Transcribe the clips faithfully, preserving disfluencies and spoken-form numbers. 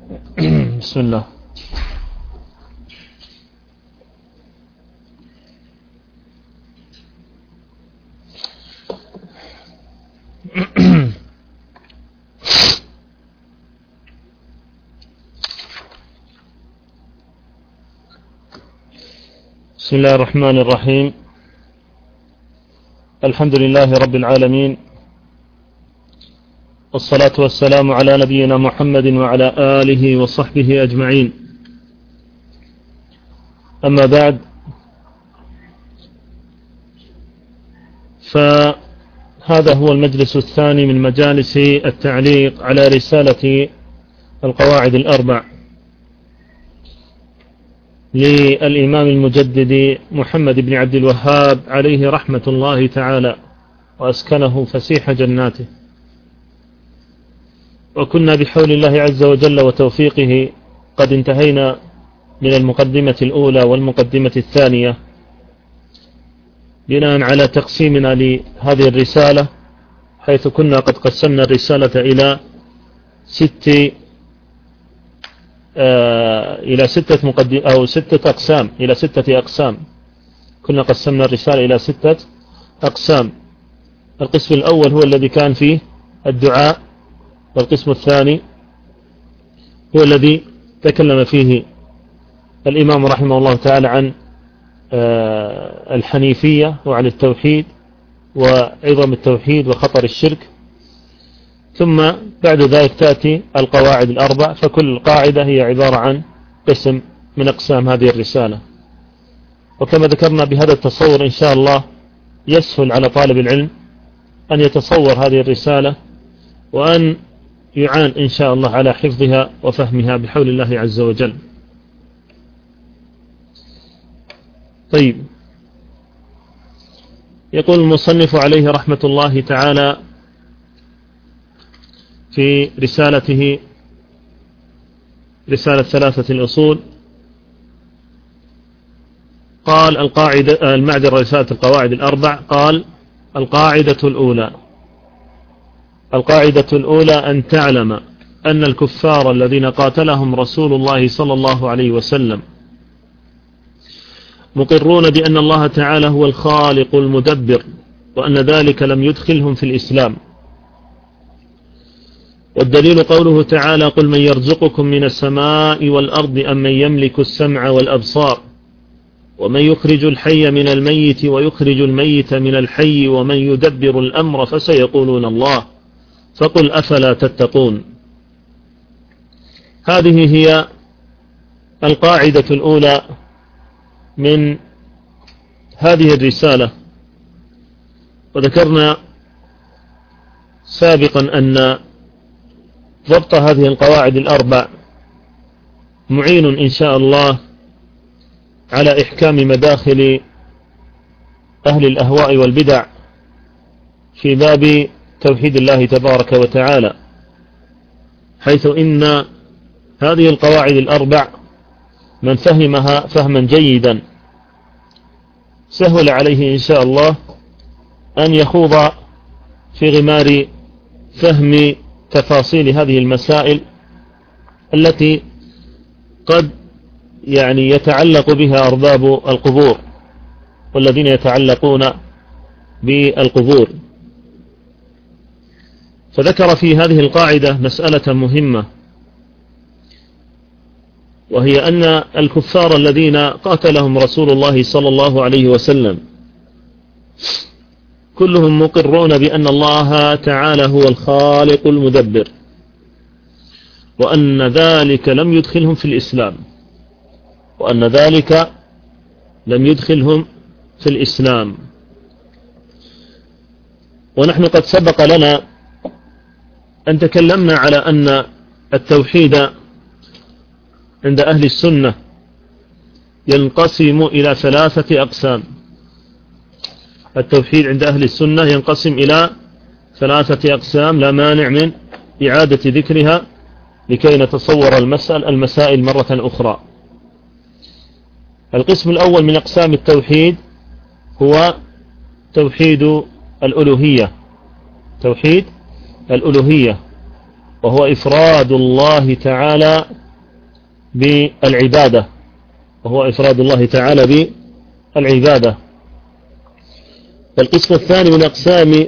بسم الله. بسم الله الرحمن الرحيم. الحمد لله رب العالمين، والصلاة والسلام على نبينا محمد وعلى آله وصحبه أجمعين. أما بعد، فهذا هو المجلس الثاني من مجالس التعليق على رسالة القواعد الأربع للإمام المجدد محمد بن عبد الوهاب عليه رحمة الله تعالى، وأسكنه فسيح جناته. وكنا بحول الله عز وجل وتوفيقه قد انتهينا من المقدمة الأولى والمقدمة الثانية، بناء على تقسيمنا لهذه الرسالة، حيث كنا قد قسمنا الرسالة إلى ست آه إلى ستة مقدم أو ستة أقسام إلى ستة أقسام. كنا قسمنا الرسالة إلى ستة أقسام. القسم الأول هو الذي كان فيه الدعاء، والقسم الثاني هو الذي تكلم فيه الإمام رحمه الله تعالى عن آه الحنيفية وعن التوحيد وعظم التوحيد وخطر الشرك. ثم بعد ذلك تأتي القواعد الأربع، فكل قاعدة هي عبارة عن قسم من أقسام هذه الرسالة. وكما ذكرنا، بهذا التصور إن شاء الله يسهل على طالب العلم أن يتصور هذه الرسالة، وأن يعان إن شاء الله على حفظها وفهمها بحول الله عز وجل. طيب، يقول المصنف عليه رحمة الله تعالى في رسالته، رسالة ثلاثة الأصول، قال القاعدة المعذرة رسالة القواعد الأربع، قال القاعدة الأولى القاعدة الأولى أن تعلم أن الكفار الذين قاتلهم رسول الله صلى الله عليه وسلم مقرون بأن الله تعالى هو الخالق المدبر، وأن ذلك لم يدخلهم في الإسلام. والدليل قوله تعالى: قل من يرزقكم من السماء والأرض أم من يملك السمع والأبصار ومن يخرج الحي من الميت ويخرج الميت من الحي ومن يدبر الأمر فسيقولون الله فقل أفلا تتقون. هذه هي القاعدة الأولى من هذه الرسالة. وذكرنا سابقا أن ضبط هذه القواعد الأربع معين إن شاء الله على إحكام مداخل أهل الأهواء والبدع في باب توحيد الله تبارك وتعالى، حيث إن هذه القواعد الأربع من فهمها فهما جيدا سهل عليه إن شاء الله أن يخوض في غمار فهم تفاصيل هذه المسائل التي قد يعني يتعلق بها أرباب القبور والذين يتعلقون بالقبور. فذكر في هذه القاعدة مسألة مهمة، وهي أن الكفار الذين قاتلهم رسول الله صلى الله عليه وسلم كلهم مقرون بأن الله تعالى هو الخالق المدبر، وأن ذلك لم يدخلهم في الإسلام وأن ذلك لم يدخلهم في الإسلام. ونحن قد سبق لنا أن تكلمنا على أن التوحيد عند أهل السنة ينقسم إلى ثلاثة أقسام. التوحيد عند أهل السنة ينقسم إلى ثلاثة أقسام، لا مانع من إعادة ذكرها لكي نتصور المسألة المسائل مرة أخرى. القسم الأول من أقسام التوحيد هو توحيد الألوهية توحيد الألوهية وهو إفراد الله تعالى بالعبادة وهو إفراد الله تعالى بالعبادة. القسم الثاني من أقسام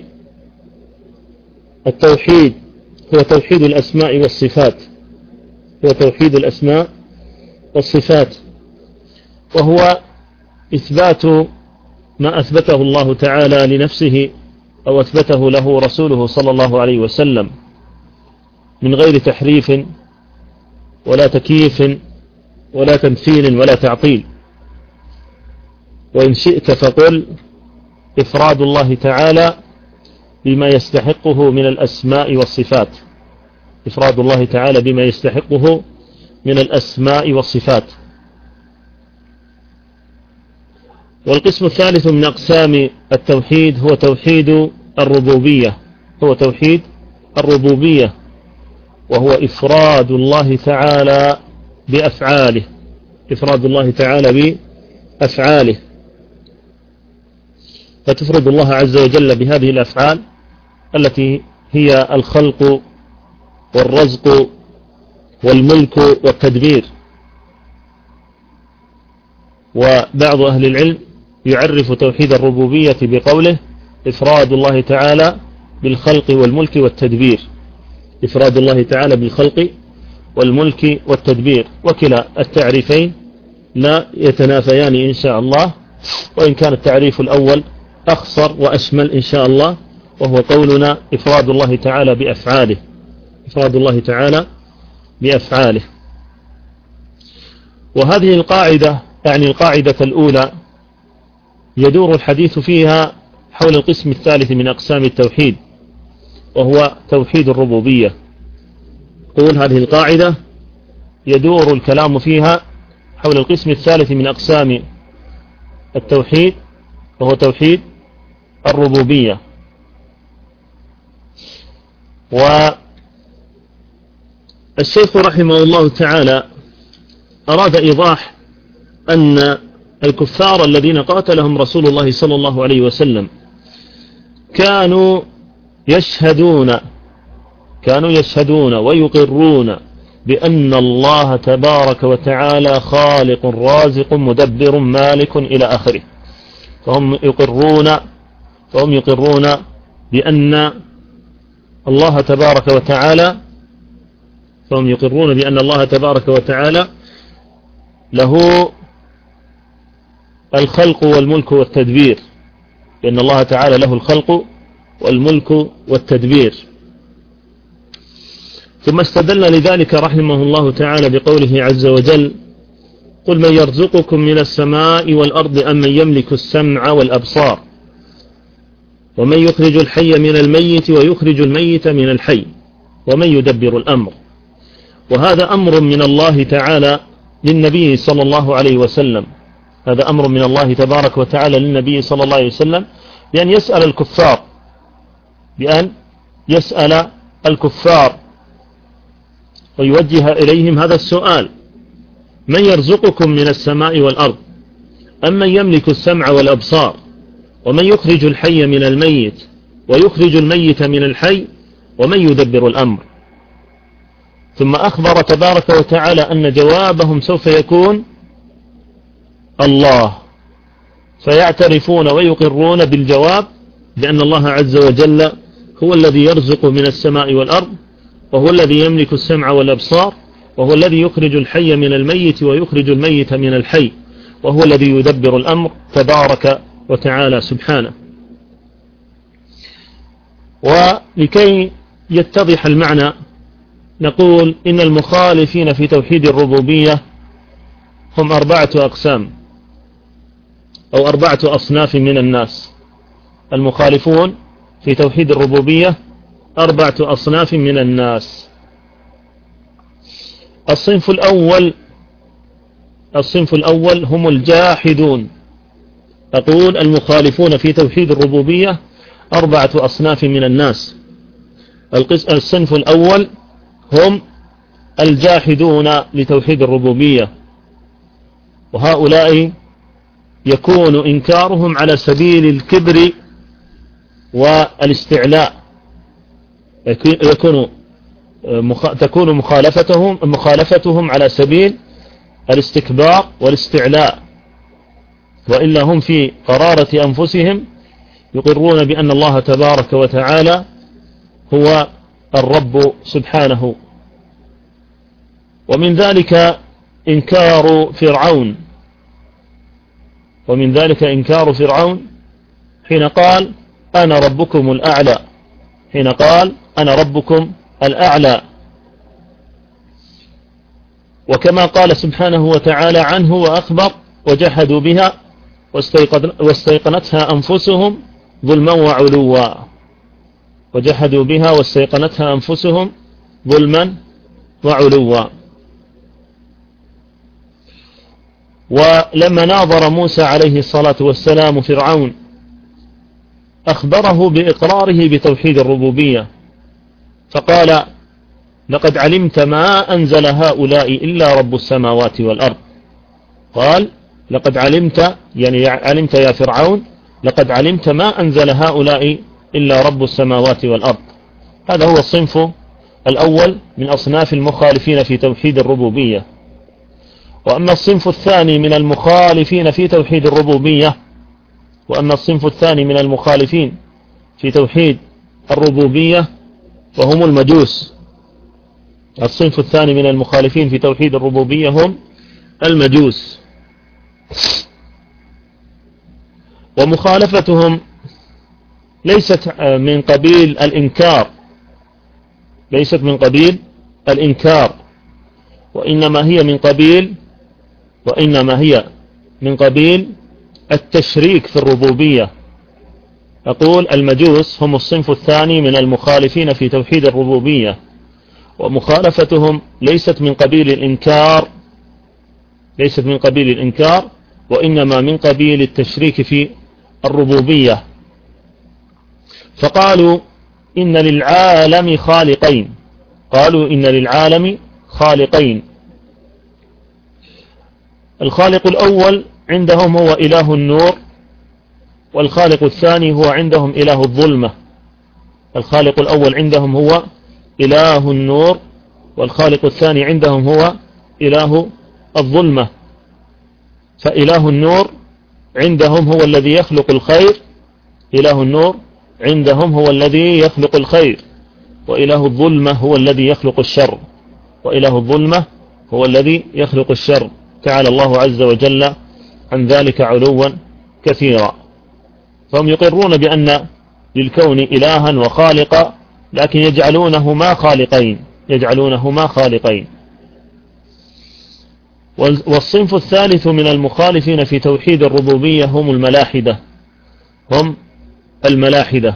التوحيد هو توحيد الأسماء والصفات هو توحيد الأسماء والصفات وهو إثبات ما أثبته الله تعالى لنفسه أو أثبته له رسوله صلى الله عليه وسلم من غير تحريف ولا تكييف ولا تمثيل ولا تعطيل. وإن شئت فقل إفراد الله تعالى بما يستحقه من الأسماء والصفات إفراد الله تعالى بما يستحقه من الأسماء والصفات. والقسم الثالث من أقسام التوحيد هو توحيد الربوبية هو توحيد الربوبية وهو إفراد الله تعالى بأفعاله إفراد الله تعالى بأفعاله فتفرد الله عز وجل بهذه الأفعال التي هي الخلق والرزق والملك والتدبير. وبعض أهل العلم يعرف توحيد الربوبية بقوله إفراد الله تعالى بالخلق والملك والتدبير إفراد الله تعالى بالخلق والملك والتدبير. وكلا التعريفين لا يتنافيان إن شاء الله، وإن كان التعريف الأول أخصر وأشمل إن شاء الله، وهو قولنا إفراد الله تعالى بأفعاله إفراد الله تعالى بأفعاله. وهذه القاعدة يعني القاعدة الأولى يدور الحديث فيها حول القسم الثالث من أقسام التوحيد وهو توحيد الربوبية. قول هذه القاعدة يدور الكلام فيها حول القسم الثالث من أقسام التوحيد وهو توحيد الربوبية. والشيخ رحمه الله تعالى أراد إيضاح أن الكفار الذين قاتلهم رسول الله صلى الله عليه وسلم كانوا يشهدون كانوا يشهدون ويقرون بأن الله تبارك وتعالى خالق رازق مدبر مالك إلى آخره. فهم يقرون فهم يقرون بأن الله تبارك وتعالى فهم يقرون بأن الله تبارك وتعالى له الخلق والملك والتدبير بأن الله تعالى له الخلق والملك والتدبير. ثم استدل لذلك رحمه الله تعالى بقوله عز وجل قل من يرزقكم من السماء والأرض أم من يملك السمع والأبصار ومن يخرج الحي من الميت ويخرج الميت من الحي ومن يدبر الأمر. وهذا أمر من الله تعالى للنبي صلى الله عليه وسلم هذا أمر من الله تبارك وتعالى للنبي صلى الله عليه وسلم بأن يسأل الكفار بأن يسأل الكفار ويوجه إليهم هذا السؤال من يرزقكم من السماء والأرض أم من يملك السمع والأبصار ومن يخرج الحي من الميت ويخرج الميت من الحي ومن يدبر الأمر. ثم أخبر تبارك وتعالى أن جوابهم سوف يكون الله، فيعترفون ويقرون بالجواب بأن الله عز وجل هو الذي يرزق من السماء والأرض وهو الذي يملك السمع والأبصار وهو الذي يخرج الحي من الميت ويخرج الميت من الحي وهو الذي يدبر الأمر تبارك وتعالى سبحانه. ولكي يتضح المعنى نقول إن المخالفين في توحيد الربوبية هم أربعة أقسام أو أربعة أصناف من الناس. المخالفون في توحيد الربوبية أربعة أصناف من الناس. الصنف الأول الصنف الأول هم الجاحدون. أقول المخالفون في توحيد الربوبية أربعة أصناف من الناس. الصنف الأول هم الجاحدون لتوحيد الربوبية، وهؤلاء يكون إنكارهم على سبيل الكبر والاستعلاء يكون تكون مخالفتهم مخالفتهم على سبيل الاستكبار والاستعلاء، وإلا هم في قرارة أنفسهم يقرون بأن الله تبارك وتعالى هو الرب سبحانه. ومن ذلك إنكار فرعون ومن ذلك إنكار فرعون حين قال أنا ربكم الأعلى حين قال أنا ربكم الأعلى وكما قال سبحانه وتعالى عنه وأخبر وجحدوا بها واستيقنتها أنفسهم ظلما وعلوا وجحدوا بها واستيقنتها أنفسهم ظلما وعلوا. ولما ناظر موسى عليه الصلاة والسلام فرعون أخبره بإقراره بتوحيد الربوبية فقال لقد علمت ما أنزل هؤلاء إلا رب السماوات والأرض. قال لقد علمت يعني علمت يا فرعون لقد علمت ما أنزل هؤلاء إلا رب السماوات والأرض. هذا هو الصنف الأول من أصناف المخالفين في توحيد الربوبية. وأما الصنف الثاني من المخالفين في توحيد الربوبية وأما الصنف الثاني من المخالفين في توحيد الربوبية وهم المجوس. الصنف الثاني من المخالفين في توحيد الربوبية هم المجوس، ومخالفتهم ليست من قبيل الإنكار ليست من قبيل الإنكار وإنما هي من قبيل وإنما هي من قبيل التشريك في الربوبية. أقول المجوس هم الصنف الثاني من المخالفين في توحيد الربوبية، ومخالفتهم ليست من قبيل الإنكار ليست من قبيل الإنكار وإنما من قبيل التشريك في الربوبية. فقالوا إن للعالم خالقين قالوا إن للعالم خالقين. الخالق الأول عندهم هو إله النور، والخالق الثاني هو عندهم إله الظلمة. الخالق الأول عندهم هو إله النور، والخالق الثاني عندهم هو إله الظلمة. فإله النور عندهم هو الذي يخلق الخير إله النور عندهم هو الذي يخلق الخير، وإله الظلمة هو الذي يخلق الشر وإله الظلمة هو الذي يخلق الشر. تعالى الله عز وجل عن ذلك علوا كثيرا. فهم يقرون بأن للكون إلها وخالقا، لكن يجعلونهما خالقين يجعلونهما خالقين. والصنف الثالث من المخالفين في توحيد الربوبية هم الملاحدة هم الملاحدة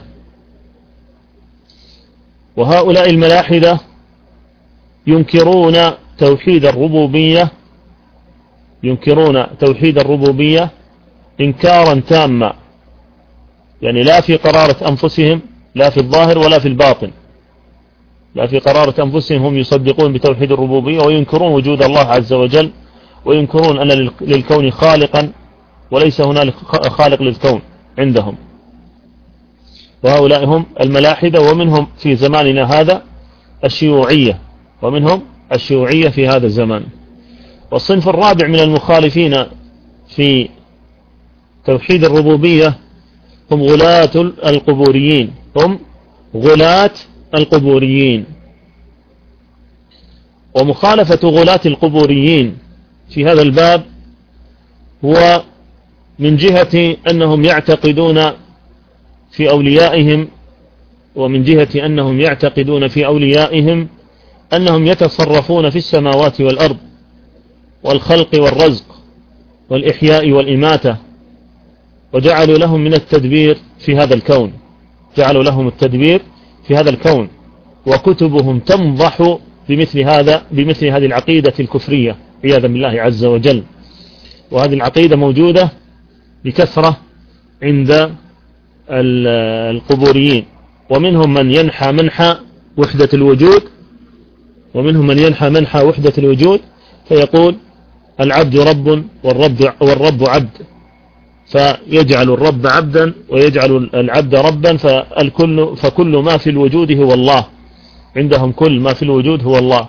وهؤلاء الملاحدة ينكرون توحيد الربوبية ينكرون توحيد الربوبية إنكارا تاما، يعني لا في قرارة أنفسهم لا في الظاهر ولا في الباطن. لا في قرارة أنفسهم هم يصدقون بتوحيد الربوبية وينكرون وجود الله عز وجل، وينكرون أن للكون خالقا وليس هنالك خالق للكون عندهم. وهؤلاء هم الملاحدة، ومنهم في زماننا هذا الشيوعية ومنهم الشيوعية في هذا الزمان. والصنف الرابع من المخالفين في توحيد الربوبية هم غلاة القبوريين هم غلاة القبوريين. ومخالفة غلاة القبوريين في هذا الباب هو من جهة أنهم يعتقدون في أوليائهم ومن جهة أنهم يعتقدون في أوليائهم أنهم يتصرفون في السماوات والأرض والخلق والرزق والإحياء والإماتة، وجعلوا لهم من التدبير في هذا الكون جعلوا لهم التدبير في هذا الكون وكتبهم تمضح بمثل هذا بمثل هذه العقيدة الكفرية عياذا بالله عز وجل. وهذه العقيدة موجودة بكثرة عند القبوريين، ومنهم من ينحى منحى وحدة الوجود ومنهم من ينحى منحى وحدة الوجود فيقول العبد رب والرب, والرب عبد، فيجعل الرب عبدا ويجعل العبد ربا، فالكل فكل ما في الوجود هو الله عندهم كل ما في الوجود هو الله.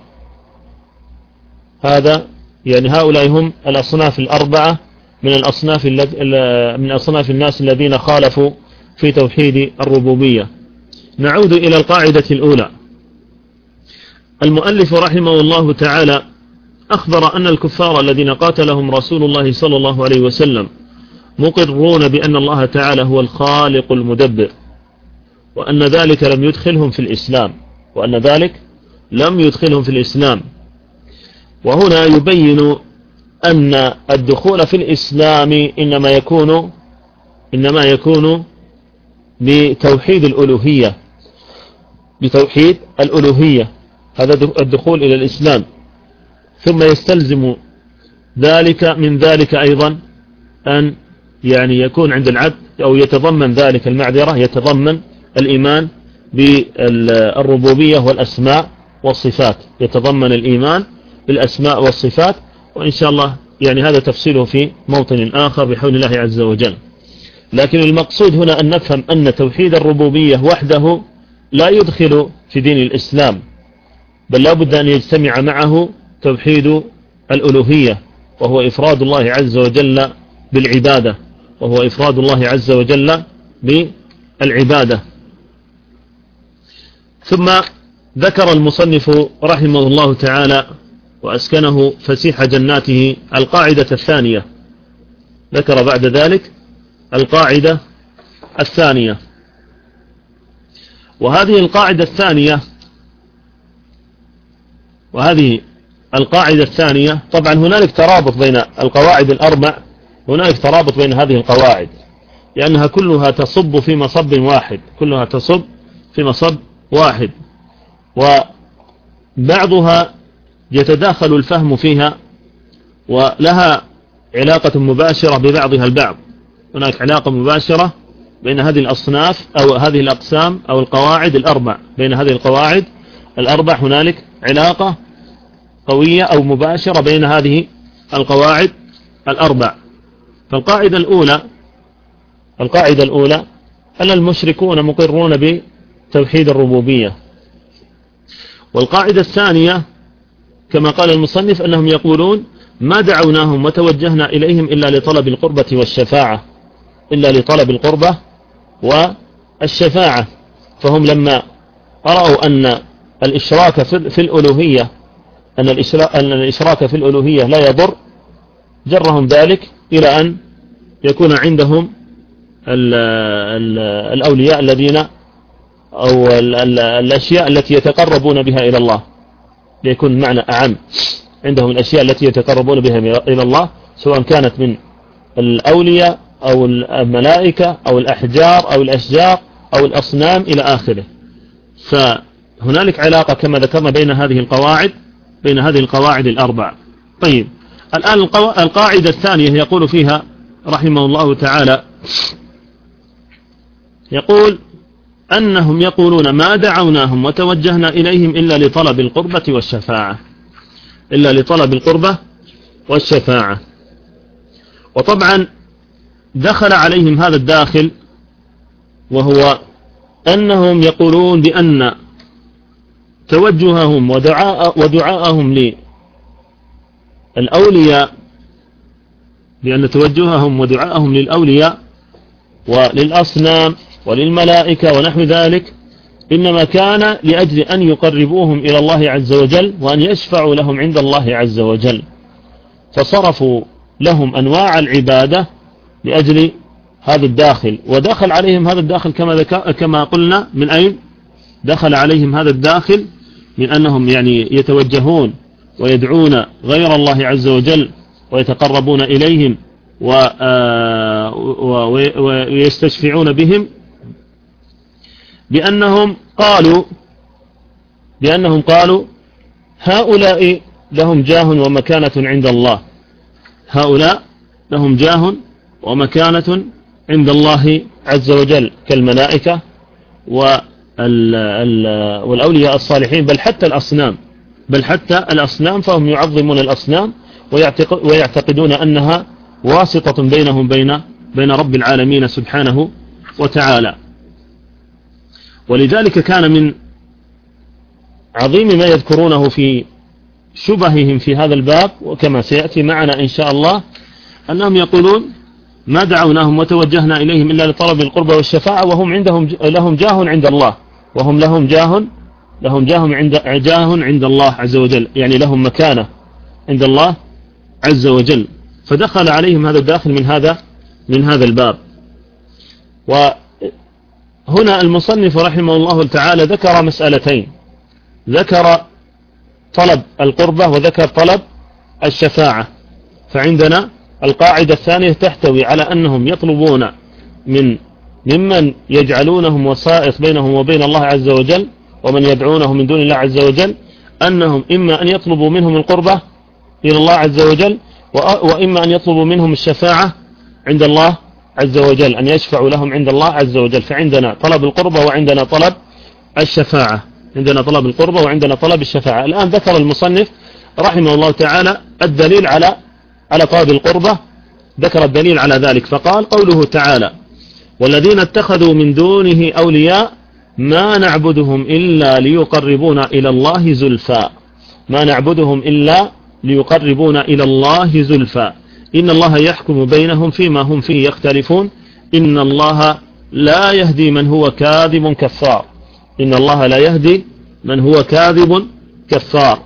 هذا يعني هؤلاء هم الأصناف الأربعة من الأصناف من أصناف الناس الذين خالفوا في توحيد الربوبية. نعود إلى القاعدة الأولى. المؤلف رحمه الله تعالى أخبر أن الكفار الذين قاتلهم رسول الله صلى الله عليه وسلم مقرون بأن الله تعالى هو الخالق المدبر، وأن ذلك لم يدخلهم في الإسلام وأن ذلك لم يدخلهم في الإسلام. وهنا يبين أن الدخول في الإسلام إنما يكون إنما يكون بتوحيد الألوهية بتوحيد الألوهية هذا الدخول إلى الإسلام. ثم يستلزم ذلك من ذلك أيضا أن يعني يكون عند العبد أو يتضمن ذلك المعذرة يتضمن الإيمان بالربوبية والأسماء والصفات، يتضمن الإيمان بالأسماء والصفات. وإن شاء الله يعني هذا تفصيله في موطن آخر بحول الله عز وجل. لكن المقصود هنا أن نفهم أن توحيد الربوبية وحده لا يدخل في دين الإسلام، بل لا بد أن يجتمع معه توحيد الألوهية، وهو إفراد الله عز وجل بالعبادة وهو إفراد الله عز وجل بالعبادة. ثم ذكر المصنف رحمه الله تعالى وأسكنه فسيح جناته القاعدة الثانية. ذكر بعد ذلك القاعدة الثانية، وهذه القاعدة الثانية وهذه القاعدة الثانية طبعا هنالك ترابط بين القواعد الأربع، هنالك ترابط بين هذه القواعد لأنها كلها تصب في مصب واحد كلها تصب في مصب واحد وبعضها يتداخل الفهم فيها ولها علاقة مباشرة ببعضها البعض. هناك علاقة مباشرة بين هذه الأصناف أو هذه الأقسام أو القواعد الأربع، بين هذه القواعد الأربع هنالك علاقة قوية أو مباشرة بين هذه القواعد الأربع. فالقاعدة الأولى القاعدة الأولى أن المشركون مقرون بتوحيد الربوبية. والقاعدة الثانية كما قال المصنف أنهم يقولون ما دعوناهم وتوجهنا إليهم إلا لطلب القربة والشفاعة إلا لطلب القربة والشفاعة. فهم لما رأوا أن الإشراك في الألوهية أن الإشراك في الألوهية لا يضر، جرهم ذلك إلى أن يكون عندهم ال ال الأولياء الذين أو ال ال الأشياء التي يتقربون بها إلى الله، ليكون المعنى أعم. عندهم الأشياء التي يتقربون بها إلى الله سواء كانت من الأولياء أو الملائكة أو الأحجار أو الأشجار أو الأصنام إلى آخره. فهنالك علاقة كما ذكرنا بين هذه القواعد بين هذه القواعد الأربع. طيب الآن القاعدة الثانية يقول فيها رحمه الله تعالى يقول أنهم يقولون ما دعوناهم وتوجهنا إليهم إلا لطلب القربة والشفاعة إلا لطلب القربة والشفاعة. وطبعا دخل عليهم هذا الداخل، وهو أنهم يقولون بأن توجههم ودعاء ودعاءهم للأولياء بأن توجههم ودعاءهم للأولياء وللأصنام وللملائكة ونحو ذلك إنما كان لأجل أن يقربوهم إلى الله عز وجل وأن يشفعوا لهم عند الله عز وجل، فصرفوا لهم أنواع العبادة لأجل هذا الداخل. ودخل عليهم هذا الداخل كما كما قلنا من أين دخل عليهم هذا الداخل؟ من أنهم يعني يتوجهون ويدعون غير الله عز وجل ويتقربون إليهم ويستشفعون بهم بأنهم قالوا بأنهم قالوا هؤلاء لهم جاه ومكانة عند الله هؤلاء لهم جاه ومكانة عند الله عز وجل كالملائكة والأولياء الصالحين، بل حتى الأصنام بل حتى الأصنام فهم يعظمون الأصنام ويعتقدون أنها واسطة بينهم بين بين رب العالمين سبحانه وتعالى. ولذلك كان من عظيم ما يذكرونه في شبههم في هذا الباب، وكما سيأتي معنا إن شاء الله أنهم يقولون ما دعوناهم وتوجهنا إليهم إلا لطلب القربى والشفاعة، وهم عندهم لهم جاه عند الله، وهم لهم جاه لهم جاه عند جاه عند الله عز وجل، يعني لهم مكانة عند الله عز وجل. فدخل عليهم هذا الداخل من هذا من هذا الباب. وهنا المصنف رحمه الله تعالى ذكر مسألتين، ذكر طلب القربة وذكر طلب الشفاعة. فعندنا القاعدة الثانية تحتوي على أنهم يطلبون من ممن يجعلونهم وسائط بينهم وبين الله عز وجل ومن يدعونه من دون الله عز وجل، أنهم إما أن يطلبوا منهم القربة إلى الله عز وجل، وإما أن يطلبوا منهم الشفاعة عند الله عز وجل، أن يشفعوا لهم عند الله عز وجل. فعندنا طلب القربة وعندنا طلب الشفاعة، عندنا طلب القربة وعندنا طلب الشفاعة. الآن ذكر المصنف رحمه الله تعالى الدليل على على طلب القربة، ذكر الدليل على ذلك فقال: قوله تعالى: والذين اتخذوا من دونه أولياء ما نعبدهم إلا ليقربونا إلى الله زلفى، ما نعبدهم إلا ليقربونا إلى الله زلفى إن الله يحكم بينهم فيما هم فيه يختلفون إن الله لا يهدي من هو كاذب كفار، إن الله لا يهدي من هو كاذب كفار.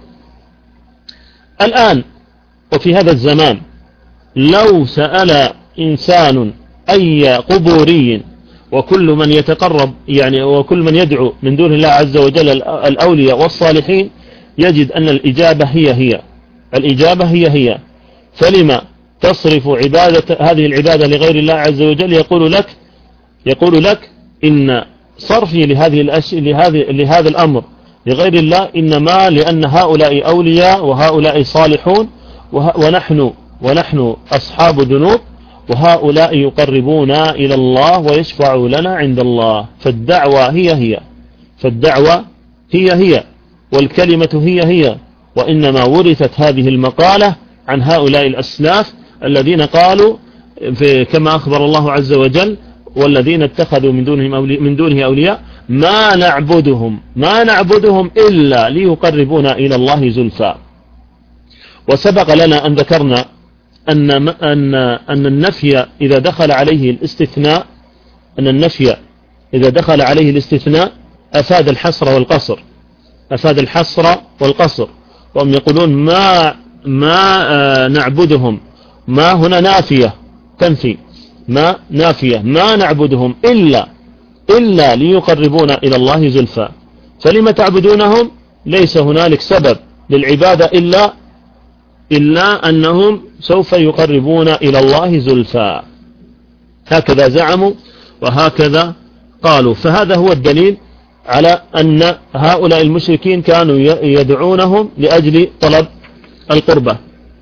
الآن وفي هذا الزمان لو سأل إنسان أي قبوري وكل من يتقرب يعني وكل من يدعو من دون الله عز وجل الأولياء والصالحين يجد أن الإجابة هي هي الإجابة هي هي فلما تصرف عبادة هذه العبادة لغير الله عز وجل؟ يقول لك يقول لك إن صرفي لهذه الأشياء لهذه لهذا الأمر لغير الله إنما لأن هؤلاء أولياء وهؤلاء صالحون ونحن ونحن أصحاب ذنوب، وهؤلاء يقربونا إلى الله ويشفعوا لنا عند الله. فالدعوة هي هي فالدعوة هي هي والكلمة هي هي، وإنما ورثت هذه المقالة عن هؤلاء الأسلاف الذين قالوا كما أخبر الله عز وجل: والذين اتخذوا من دونهم أولي من دونه أولياء ما نعبدهم ما نعبدهم إلا ليقربونا إلى الله زلفى. وسبق لنا أن ذكرنا أن أن أن النفي إذا دخل عليه الاستثناء أن النفي إذا دخل عليه الاستثناء أفاد الحصر والقصر أفاد الحصر والقصر وهم يقولون ما ما نعبدهم، ما هنا نافية تنفي، ما نافية ما نعبدهم إلا إلا ليقربونا إلى الله زلفى. فلما تعبدونهم؟ ليس هنالك سبب للعبادة إلا إلا أنهم سوف يقربون إلى الله زلفى، هكذا زعموا وهكذا قالوا. فهذا هو الدليل على أن هؤلاء المشركين كانوا يدعونهم لأجل طلب القربة.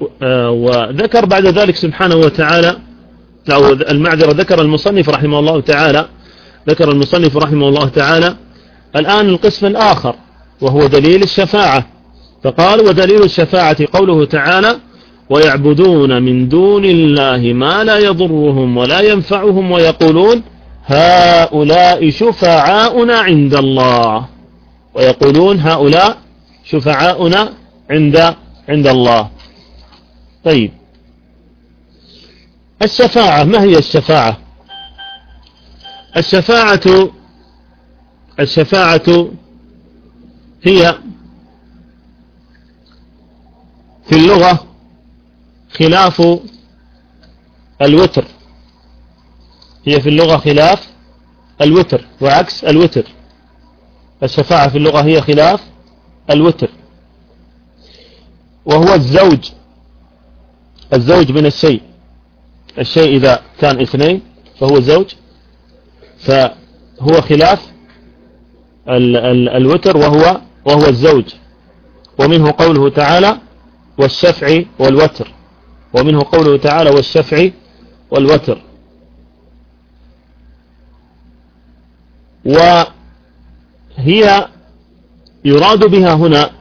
وذكر بعد ذلك سبحانه وتعالى أو المعذرة ذكر المصنف رحمه الله تعالى ذكر المصنف رحمه الله تعالى الآن القسم الآخر وهو دليل الشفاعة، فقال: ودليل الشفاعة قوله تعالى: ويعبدون من دون الله ما لا يضرهم ولا ينفعهم ويقولون هؤلاء شفعاؤنا عند الله ويقولون هؤلاء شفعاؤنا عند عند الله. طيب، الشفاعة ما هي الشفاعة؟ الشفاعة الشفاعة هي في اللغة خلاف الوتر هي في اللغة خلاف الوتر وعكس الوتر. الشفاعة في اللغة هي خلاف الوتر، وهو الزوج الزوج من الشيء الشيء إذا كان اثنين فهو زوج، فهو خلاف ال ال الوتر وهو وهو الزوج. ومنه قوله تعالى: والشفع والوتر ومنه قوله تعالى: والشفع والوتر. وهي يراد بها هنا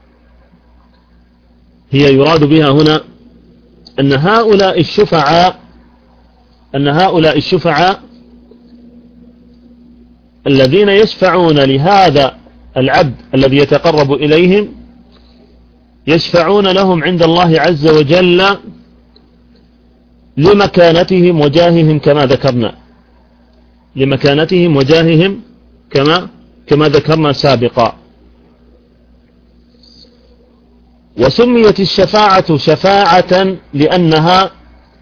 هي يراد بها هنا أن هؤلاء الشفعاء أن هؤلاء الشفعاء الذين يشفعون لهذا العبد الذي يتقرب إليهم يشفعون لهم عند الله عز وجل لمكانتهم وجاههم كما ذكرنا لمكانتهم وجاههم كما كما ذكرنا سابقا. وسميت الشفاعة شفاعة لأنها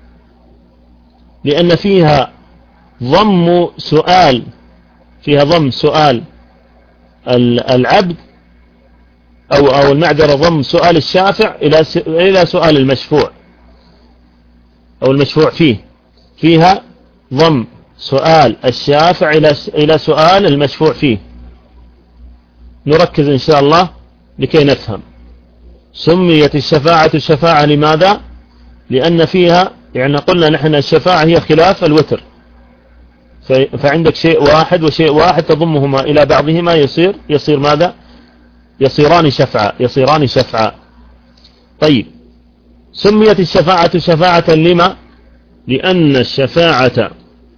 لأن فيها ضم سؤال فيها ضم سؤال العبد أو أو المعذرة ضم سؤال الشافع إلى إلى سؤال المشفوع أو المشفوع فيه. فيها ضم سؤال الشافع إلى إلى سؤال المشفوع فيه. نركز إن شاء الله لكي نفهم. سميت الشفاعة شفاعة لماذا؟ لأن فيها يعني قلنا نحن الشفاعة هي خلاف الوتر، فعندك شيء واحد وشيء واحد تضمهما إلى بعضهما يصير يصير ماذا؟ يصيران شفعة يصيران شفعة. طيب، سميت الشفاعة شفاعة لما؟ لأن الشفاعة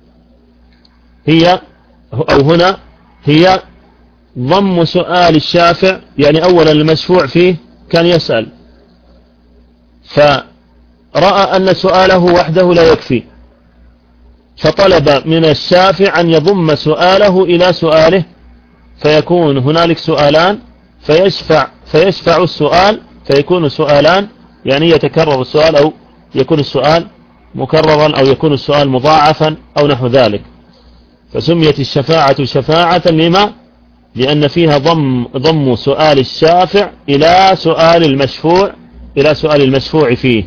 هي أو هنا هي ضم سؤال الشافع، يعني أولا المشفوع فيه كان يسأل فرأى أن سؤاله وحده لا يكفي، فطلب من الشافع أن يضم سؤاله إلى سؤاله، فيكون هنالك سؤالان فيشفع فيشفع السؤال فيكون سؤالان، يعني يتكرر السؤال أو يكون السؤال مكررا أو يكون السؤال مضاعفا أو نحو ذلك. فسميت الشفاعة شفاعة لما؟ لأن فيها ضم ضم سؤال الشافع إلى سؤال المشفوع إلى سؤال المشفوع فيه.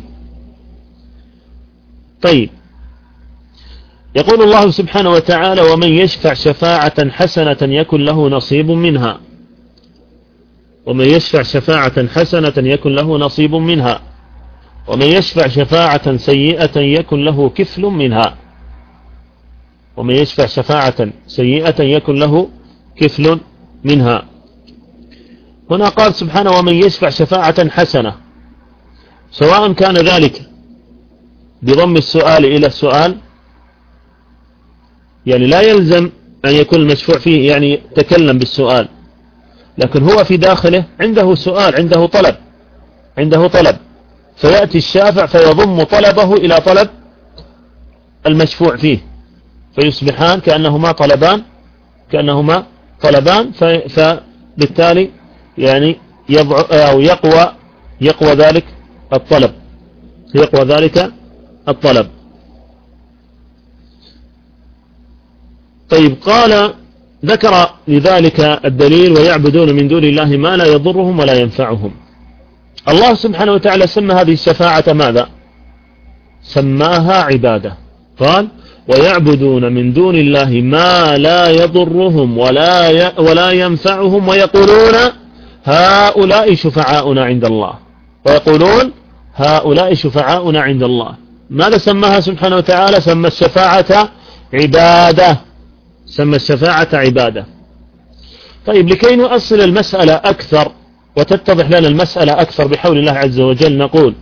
طيب، يقول الله سبحانه وتعالى: ومن يشفع شفاعة حسنة يكن له نصيب منها. ومن يشفع شفاعة حسنة يكن له نصيب منها، ومن يشفع شفاعة سيئة يكن له كفل منها. ومن يشفع شفاعة سيئة يكن له كفل منها. هنا قال سبحانه: ومن يشفع شفاعة حسنة، سواء كان ذلك بضم السؤال إلى السؤال، يعني لا يلزم أن يكون المشفوع فيه يعني تكلم بالسؤال، لكن هو في داخله عنده سؤال، عنده طلب عنده طلب فيأتي الشافع فيضم طلبه إلى طلب المشفوع فيه، فيصبحان كأنهما طلبان كأنهما طلبان فبالتالي يعني أو يقوى يقوى ذلك الطلب يقوى ذلك الطلب. طيب، قال ذكر لذلك الدليل: ويعبدون من دون الله ما لا يضرهم ولا ينفعهم. الله سبحانه وتعالى سمى هذه الشفاعة ماذا؟ سماها عبادة. قال: ويعبدون من دون الله ما لا يضرهم ولا ي... ولا ينفعهم ويقولون هؤلاء شفعاؤنا عند الله ويقولون هؤلاء شفعاؤنا عند الله. ماذا سماها سبحانه وتعالى؟ سمى الشفاعة عبادة سمى الشفاعة عبادة. طيب، لكي نؤصل المسألة أكثر وتتضح لنا المسألة أكثر بحول الله عز وجل، نقول: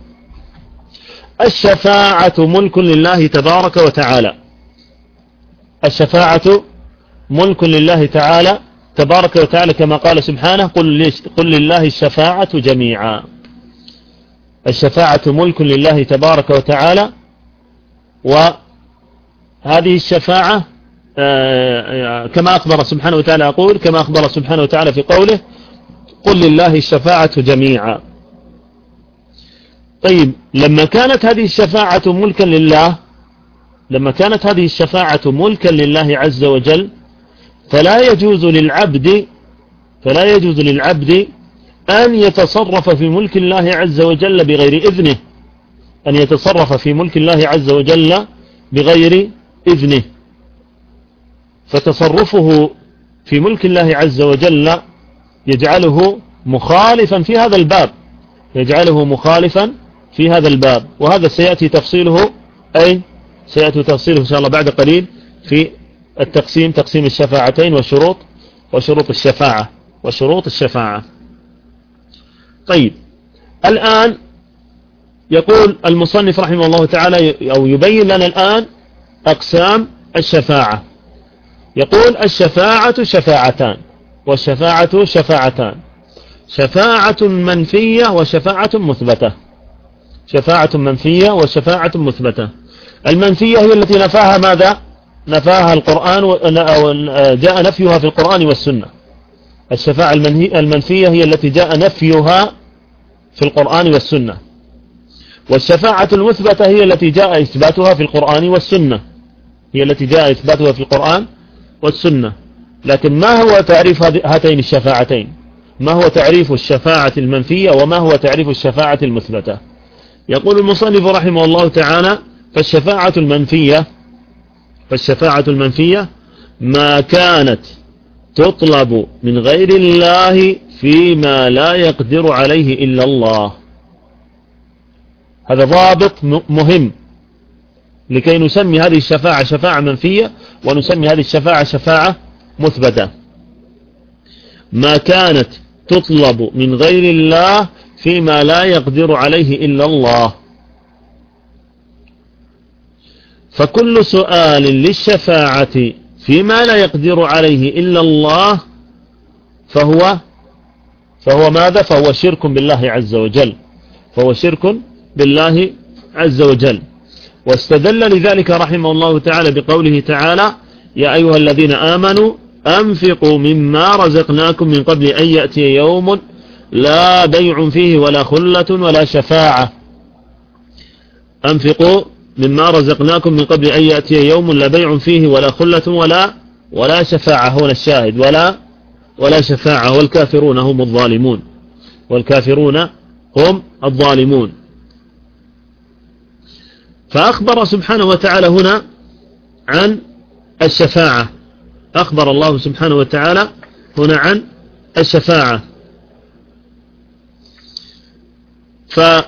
الشفاعة ملك لله تبارك وتعالى. الشفاعة ملك لله تعالى تبارك وتعالى، كما قال سبحانه: قل, قل لله الشفاعة جميعا. الشفاعة ملك لله تبارك وتعالى، وهذه الشفاعة كما أخبر سبحانه وتعالى أقول كما أخبر سبحانه وتعالى في قوله: قل لله الشفاعة جميعا. طيب، لما كانت هذه الشفاعة ملكا لله لما كانت هذه الشفاعة ملكا لله عز وجل، فلا يجوز للعبد فلا يجوز للعبد أن يتصرف في ملك الله عز وجل بغير إذنه أن يتصرف في ملك الله عز وجل بغير إذنه. فتصرفه في ملك الله عز وجل يجعله مخالفا في هذا الباب يجعله مخالفا في هذا الباب وهذا سيأتي تفصيله أي سيأتي تفصيله إن شاء الله بعد قليل في التقسيم تقسيم الشفاعتين وشروط وشروط الشفاعة وشروط الشفاعة. طيب، الآن يقول المصنف رحمه الله تعالى أو يبين لنا الآن أقسام الشفاعة. يقول: الشفاعة شفاعتان. والشفاعة شفاعتان: شفاعة منفية وشفاعة مثبتة. شفاعة منفية وشفاعة مثبتة. المنفية هي التي نفاها ماذا؟ نفاها القرآن، أو جاء نفيها في القرآن والسنة. الشفاعة المنفية هي التي جاء نفيها في القرآن والسنة. والشفاعة المثبتة هي التي جاء إثباتها في القرآن والسنة. هي التي جاء إثباتها في القرآن والسنة. لكن ما هو تعريف هاتين الشفاعتين؟ ما هو تعريف الشفاعة المنفية وما هو تعريف الشفاعة المثبتة؟ يقول المصنف رحمه الله تعالى: فالشفاعة المنفية فالشفاعة المنفية ما كانت تطلب من غير الله فيما لا يقدر عليه إلا الله. هذا ضابط مهم لكي نسمي هذه الشفاعة شفاعة منفية ونسمي هذه الشفاعة شفاعة مثبتة. ما كانت تطلب من غير الله فيما لا يقدر عليه إلا الله. فكل سؤال للشفاعة فيما لا يقدر عليه إلا الله فهو فهو ماذا؟ فهو شرك بالله عز وجل. فهو شرك بالله عز وجل. واستدل لذلك رحمه الله تعالى بقوله تعالى: يا أيها الذين آمنوا أنفقوا مما رزقناكم من قبل أن يأتي يوم لا بيع فيه ولا خلة ولا شفاعة. أنفقوا مما رزقناكم من قبل أن يأتي يوم لا بيع فيه ولا خلة ولا ولا شفاعة. هنا الشاهد: ولا ولا شفاعة. والكافرون هم الظالمون. والكافرون هم الظالمون. فأخبر سبحانه وتعالى هنا عن الشفاعة. أخبر الله سبحانه وتعالى هنا عن الشفاعة. فهذه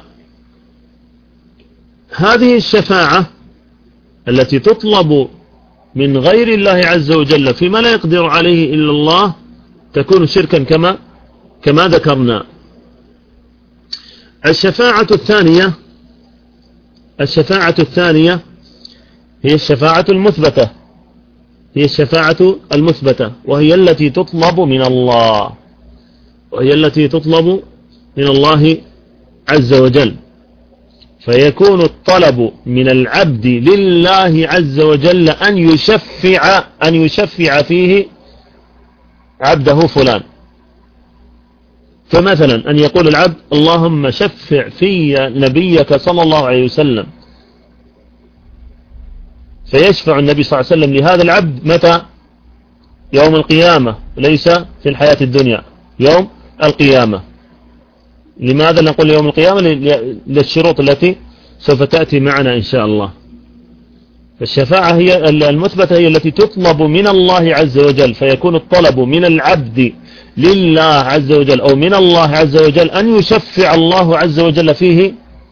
الشفاعة التي تطلب من غير الله عز وجل فيما لا يقدر عليه إلا الله تكون شركا كما كما ذكرنا. الشفاعة الثانية الشفاعة الثانية هي الشفاعة المثبتة. هي الشفاعة المثبتة وهي التي تطلب من الله وهي التي تطلب من الله عز وجل. فيكون الطلب من العبد لله عز وجل أن يشفع أن يشفع فيه عبده فلان. فمثلا أن يقول العبد: اللهم شفع في نبيك صلى الله عليه وسلم. فيشفع النبي صلى الله عليه وسلم لهذا العبد متى؟ يوم القيامة، ليس في الحياة الدنيا، يوم القيامة. لماذا نقول يوم القيامة؟ للشروط التي سوف تأتي معنا إن شاء الله. فالشفاعة هي المثبتة هي التي تطلب من الله عز وجل. فيكون الطلب من العبد لله عز وجل أو من الله عز وجل أن يشفع الله عز وجل فيه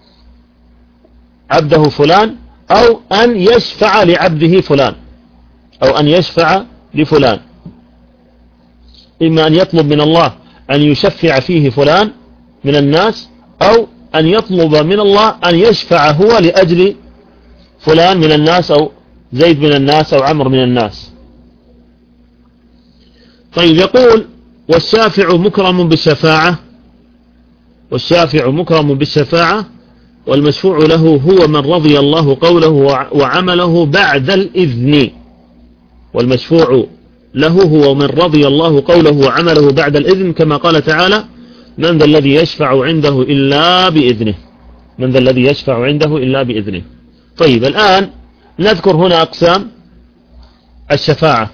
عبده فلان، أو أن يشفع لعبده فلان، أو أن يشفع لفلان. إما أن يطلب من الله أن يشفع فيه فلان من الناس، أو أن يطلب من الله أن يشفع هو لأجل فلان من الناس، أو زيد من الناس، أو عمر من الناس. طيب، يقول: والشافع مكرم بالشفاعة والشافع مكرم بالشفاعة والمشفوع له هو من رضي الله قوله وعمله بعد الإذن. والمشفوع له هو من رضي الله قوله وعمله بعد الإذن، كما قال تعالى: من ذا الذي يشفع عنده إلا بإذنه. من ذا الذي يشفع عنده إلا بإذنه. طيب، الآن نذكر هنا أقسام الشفاعة.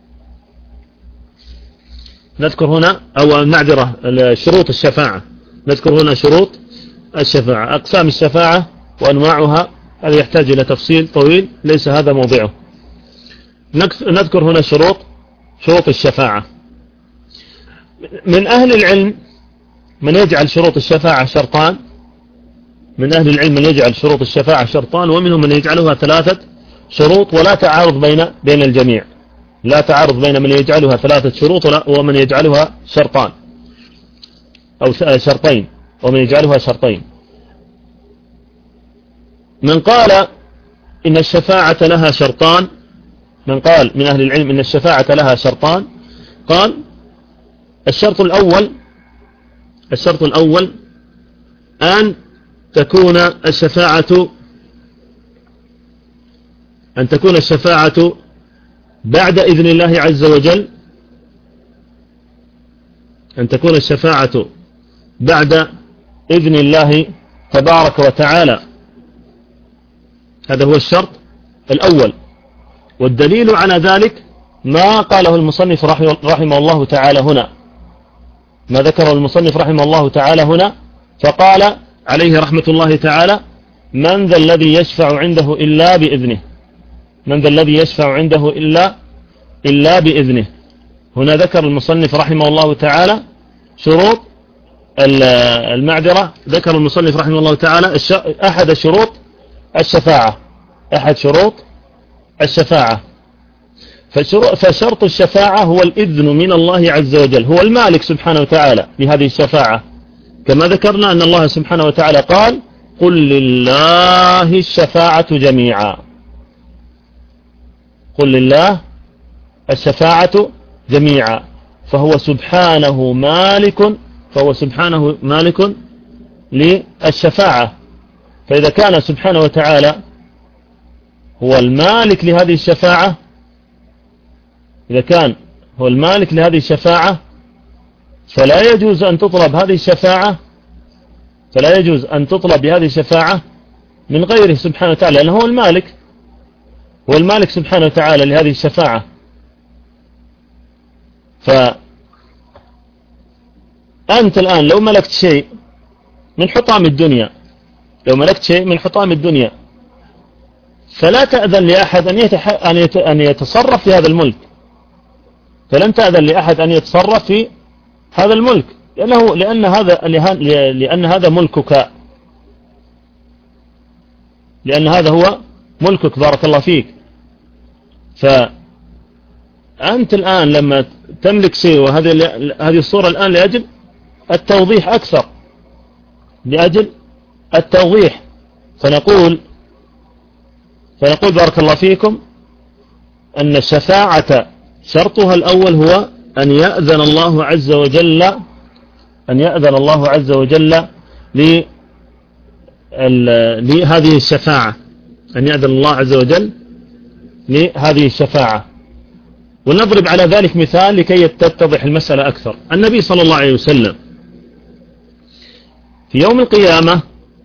نذكر هنا أو معذرة شروط الشفاعة. نذكر هنا شروط الشفاعة. أقسام الشفاعة وأنواعها هذا يحتاج إلى تفصيل طويل، ليس هذا موضعه. نذكر هنا شروط شروط الشفاعة. من أهل العلم من يجعل شروط الشفاعة شرطان. من أهل العلم من يجعل شروط الشفاعة شرطان، ومنهم من يجعلها ثلاثة شروط، ولا تعارض بين بين الجميع. لا تعارض بين من يجعلها ثلاثة شروط ومن يجعلها شرطان أو شرطين ومن يجعلها شرطين. من قال إن الشفاعة لها شرطان من قال من أهل العلم إن الشفاعة لها شرطان قال: الشرط الأول الشرط الأول أن تكون الشفاعة أن تكون الشفاعة بعد إذن الله عز وجل أن تكون الشفاعة بعد إذن الله تبارك وتعالى. هذا هو الشرط الأول. والدليل على ذلك ما قاله المصنف رحمه الله تعالى هنا، ما ذكره المصنف رحمه الله تعالى هنا، فقال عليه رحمة الله تعالى: من ذا الذي يشفع عنده إلا بإذنه، من ذا الذي يشفع عنده إلا إلا بإذنه. هنا ذكر المصنف رحمه الله تعالى شروط المعذرة، ذكر المصنف رحمه الله تعالى أحد شروط الشفاعة، أحد شروط الشفاعة. فشرط الشفاعة هو الإذن من الله عز وجل، هو المالك سبحانه وتعالى لهذه الشفاعة، كما ذكرنا أن الله سبحانه وتعالى قال: قل لله الشفاعة جميعا، قل لله الشفاعة جميعا. فهو سبحانه مالك فهو سبحانه مالك للشفاعة. فإذا كان سبحانه وتعالى هو المالك لهذه الشفاعة، إذا كان هو المالك لهذه الشفاعة فلا يجوز أن تطلب هذه الشفاعة فلا يجوز أن تطلب بهذه الشفاعة من غيره سبحانه وتعالى، لأنه هو المالك، هو المالك سبحانه وتعالى لهذه الشفاعة. فأنت الآن لو ملكت شيء من حطام الدنيا لو ملكت شيء من حطام الدنيا فلا تأذن لأحد أن يتح... أن, يت... أن يتصرف في هذا الملك، فلن تأذن لأحد أن يتصرف في هذا الملك، لأنه لأن هذا لأن هذا ملكك، لأن هذا هو ملكك، بارك الله فيك. فأنت الآن لما تملك شيء، وهذه هذه الصورة الآن لأجل التوضيح أكثر، لأجل التوضيح، فنقول فنقول بارك الله فيكم أن الشفاعة شرطها الأول هو أن يأذن الله عز وجل أن يأذن الله عز وجل لهذه الشفاعة، أن يأذن الله عز وجل لهذه الشفاعة. ونضرب على ذلك مثال لكي تتضح المسألة أكثر. النبي صلى الله عليه وسلم في يوم القيامة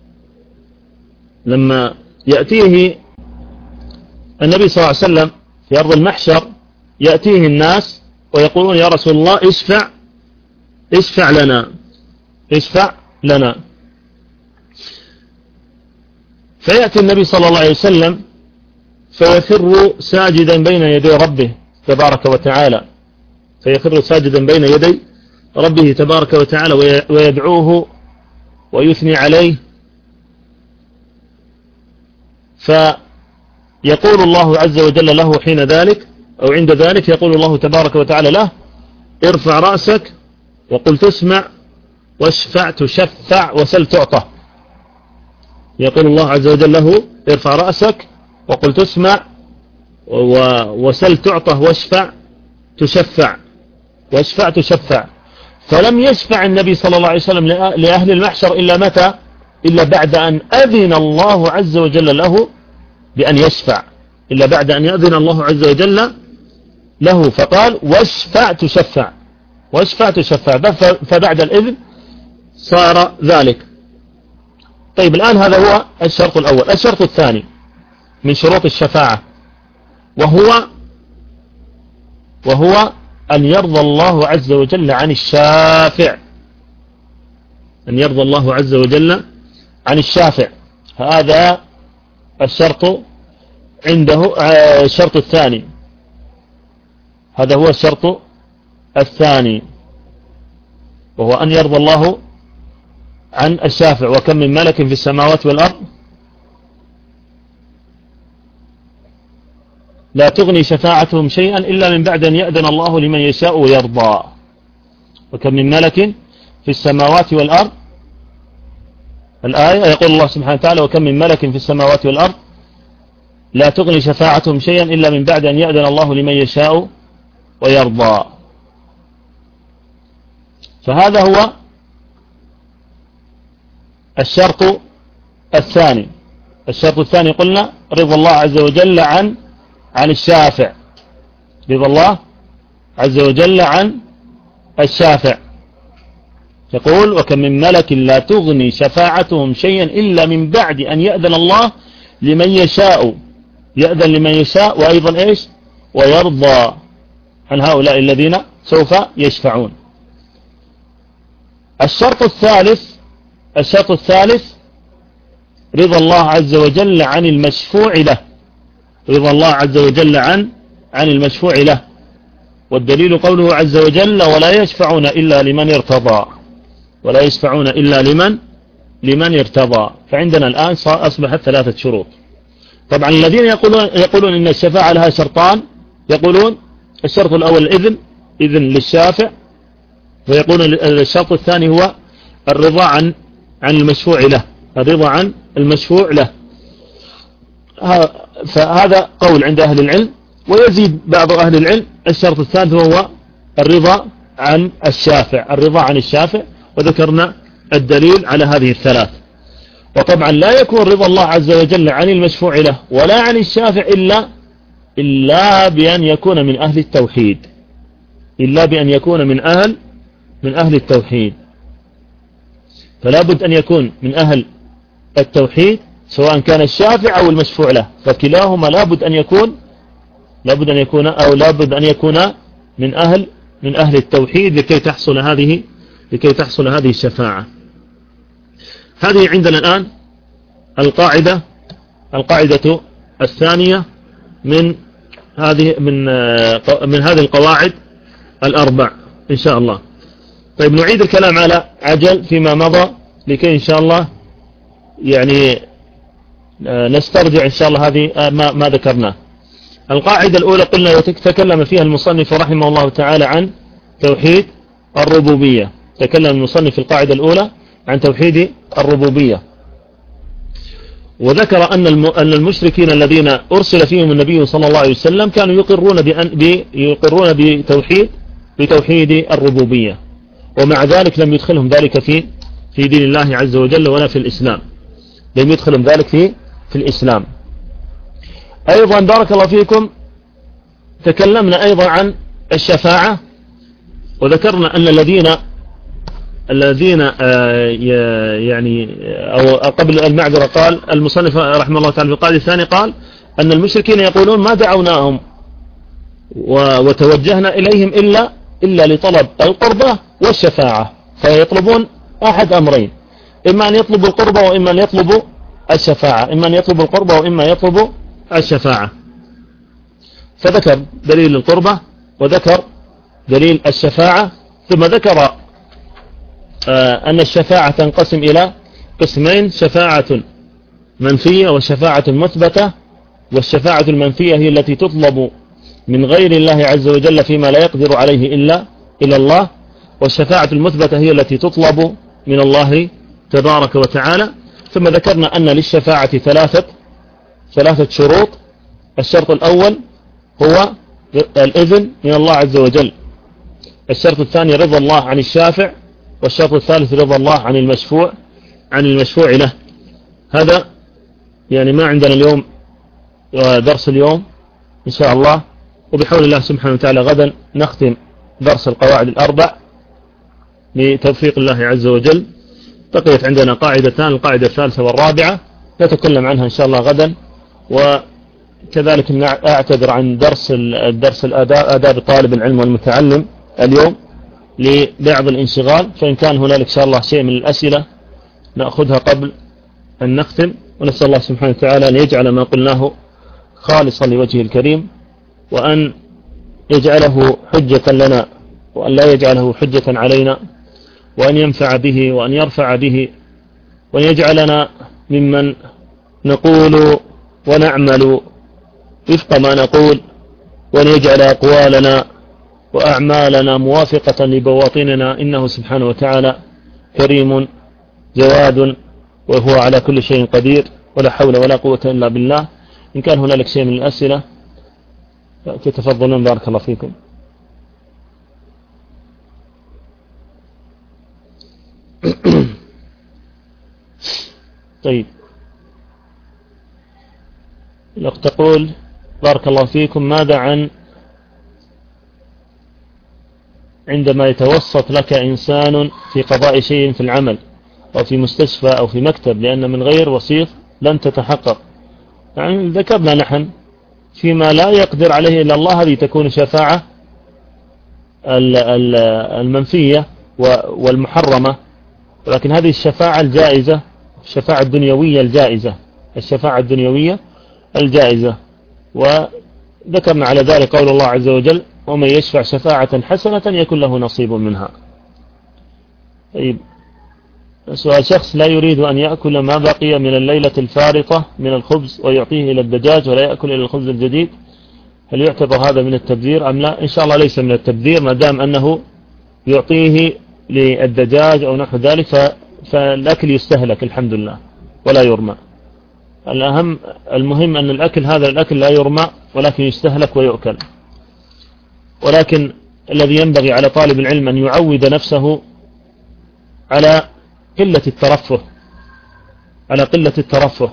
لما يأتيه النبي صلى الله عليه وسلم في أرض المحشر، يأتيه الناس ويقولون: يا رسول الله اشفع اشفع لنا اشفع لنا. فيأتي النبي صلى الله عليه وسلم فيخر ساجدا بين يدي ربه تبارك وتعالى، فيخر ساجدا بين يدي ربه تبارك وتعالى ويدعوه ويثني عليه. فيقول الله عز وجل له حين ذلك أو عند ذلك، يقول الله تبارك وتعالى له: ارفع رأسك وقل تسمع واشفع تشفع وسل تعطى. يقول الله عز وجل له: ارفع رأسك وقل تسمع وسل تعطى واشفع تشفع واشفع تشفع. فلم يشفع النبي صلى الله عليه وسلم لأهل المحشر إلا متى؟ إلا بعد أن أذن الله عز وجل له بأن يشفع، إلا بعد أن يأذن الله عز وجل له، فقال: واشفع تشفع واشفع تشفع. فبعد الإذن صار ذلك. طيب الآن هذا هو الشرط الأول. الشرط الثاني من شروط الشفاعة وهو وهو أن يرضى الله عز وجل عن الشافع، أن يرضى الله عز وجل عن الشافع. هذا الشرط عنده الشرط الثاني، هذا هو الشرط الثاني، وهو أن يرضى الله عن الشافع. وكم من ملك في السماوات والأرض لا تغني شفاعتهم شيئا إلا من بعد أن يأذن الله لمن يشاء ويرضى. وكم من ملك في السماوات والأرض، الآية يقول الله سبحانه وتعالى: وكم من ملك في السماوات والأرض لا تغني شفاعتهم شيئا إلا من بعد أن يأذن الله لمن يشاء ويرضى. فهذا هو الشرط الثاني. الشرط الثاني قلنا رضا الله عز وجل عن عن الشافع، رضا الله عز وجل عن الشافع. يقول وكم من ملك لا تغني شفاعتهم شيئا إلا من بعد أن يأذن الله لمن يشاء، يأذن لمن يشاء، وأيضا إيش ويرضى عن هؤلاء الذين سوف يشفعون. الشرط الثالث الشرط الثالث رضا الله عز وجل عن المشفوع له، رضا الله عز وجل عن عن المشفوع له. والدليل قوله عز وجل ولا يشفعون إلا لمن ارتضى، ولا يشفعون إلا لمن لمن ارتضى. فعندنا الآن أصبحت ثلاثة شروط. طبعا الذين يقولون يقولون إن الشفاعة لها شرطان، يقولون الشرط الأول الإذن، إذن للشافع، ويقولون الشرط الثاني هو الرضا عن عن المشفوع له، الرضا عن المشفوع له. فهذا قول عند أهل العلم. ويزيد بعض أهل العلم الشرط الثالث هو الرضا عن الشافع، الرضا عن الشافع، وذكرنا الدليل على هذه الثلاث. وطبعا لا يكون رضا الله عز وجل عن المشفوع له ولا عن الشافع إلا إلا بأن يكون من أهل التوحيد، إلا بأن يكون من أهل من أهل التوحيد. فلا بد أن يكون من أهل التوحيد سواء كان الشافع أو المشفوع له، فكلاهما لا بد أن يكون لا بد أن يكون أو لا بد أن يكون من أهل من أهل التوحيد لكي تحصل هذه لكي تحصل هذه الشفاعة. هذه عندنا الآن القاعدة القاعدة الثانية من هذه من من هذه القواعد الأربع إن شاء الله. طيب نعيد الكلام على عجل فيما مضى لكي إن شاء الله يعني نسترجع إن شاء الله هذه ما, ما ذكرناه. القاعدة الأولى قلنا تكلم فيها المصنف رحمه الله تعالى عن توحيد الربوبية، تكلم المصنف في القاعدة الأولى عن توحيد الربوبية، وذكر أن أن المشركين الذين أرسل فيهم النبي صلى الله عليه وسلم كانوا يقرون بأن يقرون بتوحيد بتوحيد الربوبية، ومع ذلك لم يدخلهم ذلك في في دين الله عز وجل ولا في الإسلام، لم يدخلهم ذلك في في الإسلام. أيضا بارك الله فيكم تكلمنا أيضا عن الشفاعة، وذكرنا أن الذين الذين يعني أو قبل المعذرة قال المصنف رحمه الله تعالى في القاعدة الثانية قال أن المشركين يقولون ما دعوناهم وتوجهنا إليهم إلا إلا لطلب القربة والشفاعة، فيطلبون أحد أمرين، إما أن يطلبوا القربة وإما أن يطلبوا الشفاعة، إما أن يطلبوا القربة وإما يطلبوا الشفاعة. فذكر دليل القربة وذكر دليل الشفاعة، ثم ذكر أن الشفاعة تنقسم إلى قسمين، شفاعة منفية وشفاعة مثبتة. والشفاعة المنفية هي التي تطلب من غير الله عز وجل فيما لا يقدر عليه إلا إلى الله، والشفاعة المثبتة هي التي تطلب من الله تبارك وتعالى. ثم ذكرنا أن للشفاعة ثلاثة ثلاثة شروط. الشرط الأول هو الإذن من الله عز وجل، الشرط الثاني رضا الله عن الشافع، والشرط الثالث رضا الله عن المشفوع عن المشفوع له. هذا يعني ما عندنا اليوم درس اليوم إن شاء الله، وبحول الله سبحانه وتعالى غدا نختم درس القواعد الأربع بتوفيق الله عز وجل. بقيت عندنا قاعدتان، القاعدة الثالثة والرابعة نتكلم عنها إن شاء الله غدا. وكذلك أعتذر عن درس الدرس الآداب آداب طالب العلم والمتعلم اليوم لبعض الانشغال، فإن كان هنالك إن شاء الله شيء من الأسئلة نأخذها قبل أن نختم. ونسأل الله سبحانه وتعالى أن يجعل ما قلناه خالصا لوجهه الكريم، وأن يجعله حجة لنا وأن لا يجعله حجة علينا، وأن ينفع به وأن يرفع به، وأن يجعلنا ممن نقول ونعمل وفق ما نقول، وأن يجعل أقوالنا وأعمالنا موافقة لبواطننا، إنه سبحانه وتعالى كريم جواد وهو على كل شيء قدير، ولا حول ولا قوة إلا بالله. إن كان هنالك شيء من الأسئلة تتفضلون بارك الله فيكم. طيب، الأخت تقول بارك الله فيكم، ماذا عن عندما يتوسط لك إنسان في قضاء شيء في العمل أو في مستشفى أو في مكتب، لأن من غير وسيط لن تتحقق. يعني ذكرنا نحن فيما لا يقدر عليه إلا الله، هذه تكون شفاعة المنفية والمحرمة، ولكن هذه الشفاعة الجائزة، الشفاعة الدنيوية الجائزة، الشفاعة الدنيوية الجائزة. وذكرنا على ذلك قول الله عز وجل: ومن يشفع شفاعة حسنة يكون له نصيب منها. طيب، سؤال: شخص لا يريد أن يأكل ما بقي من الليلة الفارطة من الخبز ويعطيه إلى الدجاج ولا يأكل إلى الخبز الجديد، هل يعتبر هذا من التبذير أم لا؟ إن شاء الله ليس من التبذير، ما دام أنه يعطيه للدجاج أو نحو ذلك، فالأكل يستهلك الحمد لله ولا يرمى. الأهم المهم أن الأكل هذا الأكل لا يرمى ولكن يستهلك ويؤكل. ولكن الذي ينبغي على طالب العلم أن يعود نفسه على قلة الترفه، على قلة الترفه.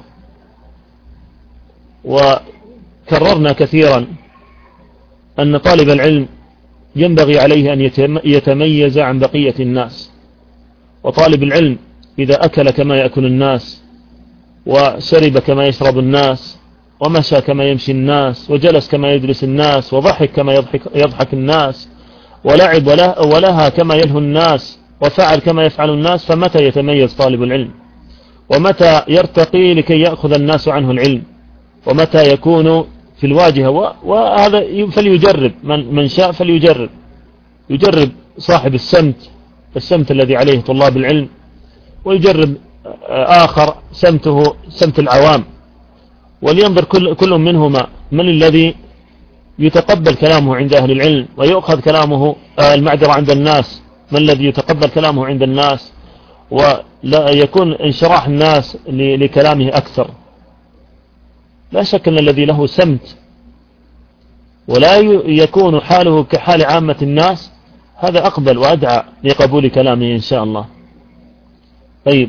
وكررنا كثيرا أن طالب العلم ينبغي عليه أن يتميز عن بقية الناس. وطالب العلم إذا أكل كما يأكل الناس، وشرب كما يشرب الناس، ومشى كما يمشي الناس، وجلس كما يجلس الناس، وضحك كما يضحك, يضحك الناس، ولعب ولها كما يلهو الناس، وفعل كما يفعل الناس، فمتى يتميز طالب العلم؟ ومتى يرتقي لكي يأخذ الناس عنه العلم؟ ومتى يكون في الواجهة؟ وهذا فليجرب، من, من شاء فليجرب. يجرب صاحب السمت، السمت الذي عليه طلاب العلم، ويجرب آخر سمته سمت العوام، ولينظر كل, كل منهما من الذي يتقبل كلامه عند أهل العلم ويؤخذ كلامه المعذرة عند الناس، من الذي يتقبل كلامه عند الناس ولا يكون انشراح الناس لكلامه أكثر. لا شك أن الذي له سمت ولا يكون حاله كحال عامة الناس، هذا أقبل وأدعى لقبول كلامه إن شاء الله. طيب،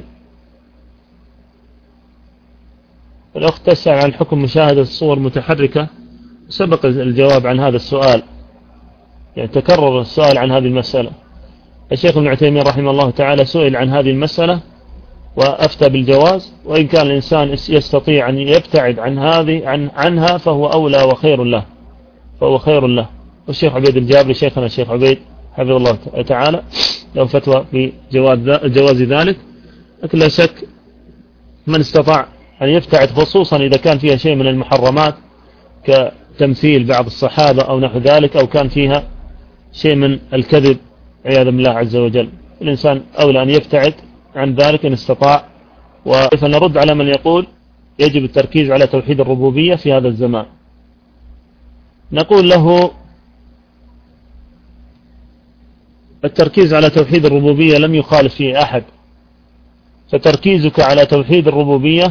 الأخت تسأل عن حكم مشاهدة الصور متحركة. سبق الجواب عن هذا السؤال، يعني تكرر السؤال عن هذه المسألة. الشيخ ابن عثيمين رحمه الله تعالى سئل عن هذه المسألة وأفتى بالجواز، وإن كان الإنسان يستطيع أن يبتعد عن هذه عن عنها فهو أولى وخير له، فهو خير له. والشيخ عبيد الجابري شيخنا الشيخ عبيد حفظه الله تعالى له فتوى في جواز ذلك. لكن لا شك من استطاع أن يبتعد، خصوصا إذا كان فيها شيء من المحرمات كتمثيل بعض الصحابة أو نحو ذلك، أو كان فيها شيء من الكذب عياذا بالله عز وجل، الإنسان أولى أن يبتعد عن ذلك إن استطاع. وكيف نرد على من يقول يجب التركيز على توحيد الربوبية في هذا الزمان؟ نقول له التركيز على توحيد الربوبية لم يخالف فيه أحد، فتركيزك على توحيد الربوبية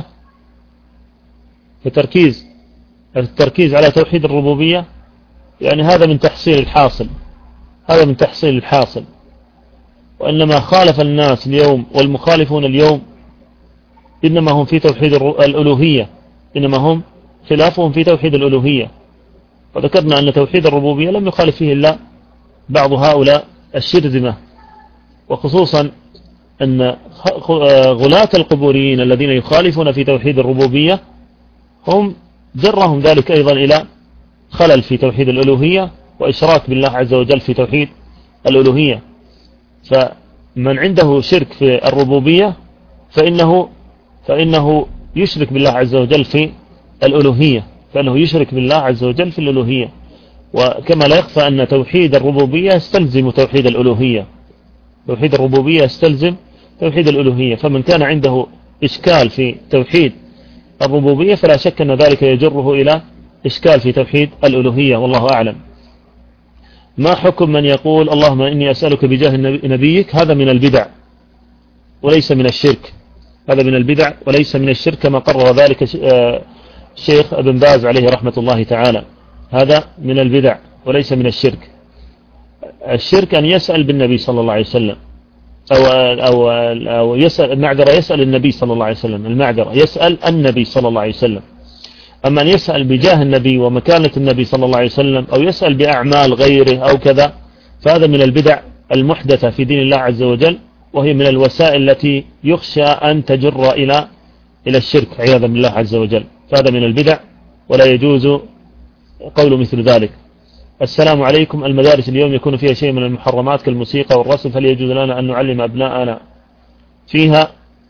فتركيز التركيز على توحيد الربوبية يعني هذا من تحصيل الحاصل، هذا من تحصيل الحاصل. وإنما خالف الناس اليوم والمخالفون اليوم إنما هم في توحيد الألوهية، إنما هم خلافهم في توحيد الألوهية. وذكرنا أن توحيد الربوبية لم يخالف فيه إلا بعض هؤلاء الشرذمة، وخصوصا أن غلاة القبوريين الذين يخالفون في توحيد الربوبية هم جرهم ذلك أيضا إلى خلل في توحيد الألوهية وإشراك بالله عز وجل في توحيد الألوهية. فمن عنده شرك في الربوبية فإنه فإنه يشرك بالله عز وجل في الألوهية، فإنه يشرك بالله عز وجل في الألوهية. وكما لا يخفى أن توحيد الربوبية يستلزم توحيد الألوهية، توحيد الربوبية يستلزم توحيد الألوهية. فمن كان عنده إشكال في توحيد الربوبية فلا شك أن ذلك يجره إلى إشكال في توحيد الألوهية، والله أعلم. ما حكم من يقول اللهم إني أسألك بجاه نبيك؟ هذا من البدع وليس من الشرك، هذا من البدع وليس من الشرك كما قرر ذلك الشيخ ابن باز عليه رحمة الله تعالى. هذا من البدع وليس من الشرك. الشرك أن يسأل بالنبي صلى الله عليه وسلم، أو, أو, أو يسأل المعذرة يسأل النبي صلى الله عليه وسلم، المعذرة يسأل النبي صلى الله عليه وسلم. أما أن يسأل بجاه النبي ومكانة النبي صلى الله عليه وسلم أو يسأل بأعمال غيره أو كذا، فهذا من البدع المحدثة في دين الله عز وجل، وهي من الوسائل التي يخشى أن تجر إلى إلى الشرك عياذا بالله عز وجل، فهذا من البدع ولا يجوز قول مثل ذلك. السلام عليكم، المدارس اليوم يكون فيها شيء من المحرمات كالموسيقى والرسم، فهل يجوز لنا أن نعلم أبناءنا فيها؟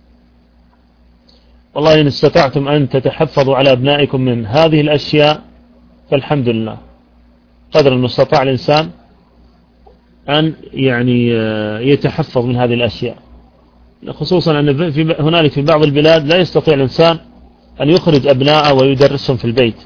والله إن استطعتم أن تتحفظوا على أبنائكم من هذه الأشياء فالحمد لله، قدر المستطاع الإنسان أن يعني يتحفظ من هذه الأشياء، خصوصا أن في هنالك في بعض البلاد لا يستطيع الإنسان أن يخرج أبناءه ويدرسهم في البيت،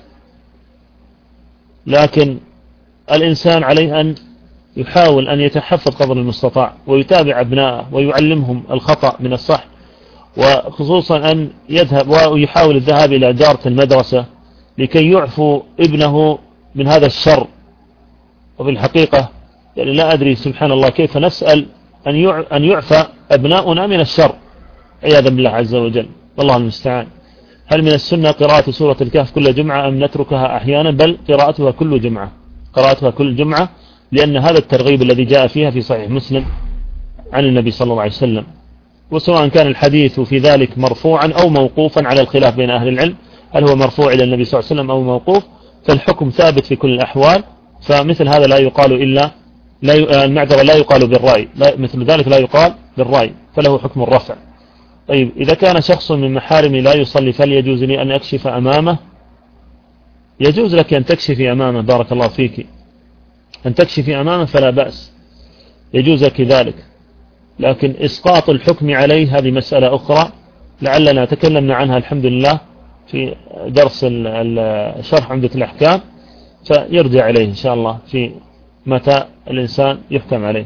لكن الإنسان عليه أن يحاول أن يتحفظ قدر المستطاع ويتابع أبناءه ويعلمهم الخطأ من الصح، وخصوصا أن يذهب ويحاول الذهاب إلى دارة المدرسة لكي يعفو ابنه من هذا الشر. وفي الحقيقة يعني لا أدري سبحان الله كيف نسأل أن يعفى أبناؤنا من الشر عياذا بالله عز وجل، والله المستعان. هل من السنة قراءة سورة الكهف كل جمعة أم نتركها أحيانا؟ بل قراءتها كل جمعة، قراءتها كل جمعة، لأن هذا الترغيب الذي جاء فيها في صحيح مسلم عن النبي صلى الله عليه وسلم. وسواء كان الحديث في ذلك مرفوعا أو موقوفا على الخلاف بين أهل العلم، هل هو مرفوع إلى النبي صلى الله عليه وسلم أو موقوف، فالحكم ثابت في كل الأحوال. فمثل هذا لا يقال إلا لا المعذرة لا يقال بالرأي، لا مثل ذلك لا يقال بالرأي، فله حكم الرفع. طيب إذا كان شخص من محارمي لا يصلي فهل يجوز لي أن أكشف أمامه؟ يجوز لك أن تكشفي أمامه، بارك الله فيك، أن تكشفي أمامه فلا بأس، يجوز لك ذلك، لكن إسقاط الحكم عليه هذه مسألة أخرى لعلنا تكلمنا عنها الحمد لله في درس الشرح عمدة الأحكام، فيرجع إليه إن شاء الله في متى الإنسان يحكم عليه.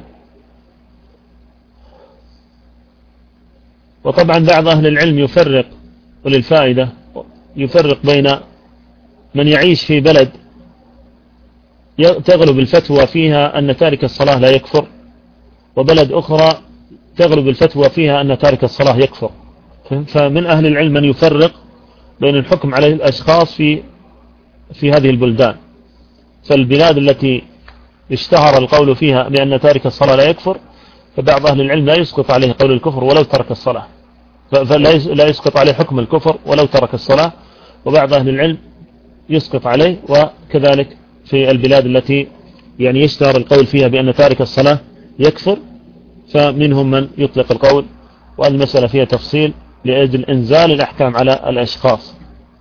وطبعا بعض أهل العلم يفرق وللفائدة يفرق بين من يعيش في بلد تغلب الفتوى فيها أن تارك الصلاة لا يكفر، وبلد أخرى تغلب الفتوى فيها أن تارك الصلاة يكفر. فمن أهل العلم من يفرق بين الحكم على الأشخاص في في هذه البلدان. فالبلاد التي اشتهر القول فيها بأن تارك الصلاة لا يكفر، فبعض أهل العلم لا يسقط عليه قول الكفر ولو ترك الصلاة، فلا يسقط عليه حكم الكفر ولو ترك الصلاة، وبعض أهل العلم يسقط عليه. وكذلك في البلاد التي يعني يشتهر القول فيها بأن تارك الصلاة يكفر، فمنهم من يطلق القول، والمسألة فيها تفصيل لأجل إنزال الأحكام على الأشخاص.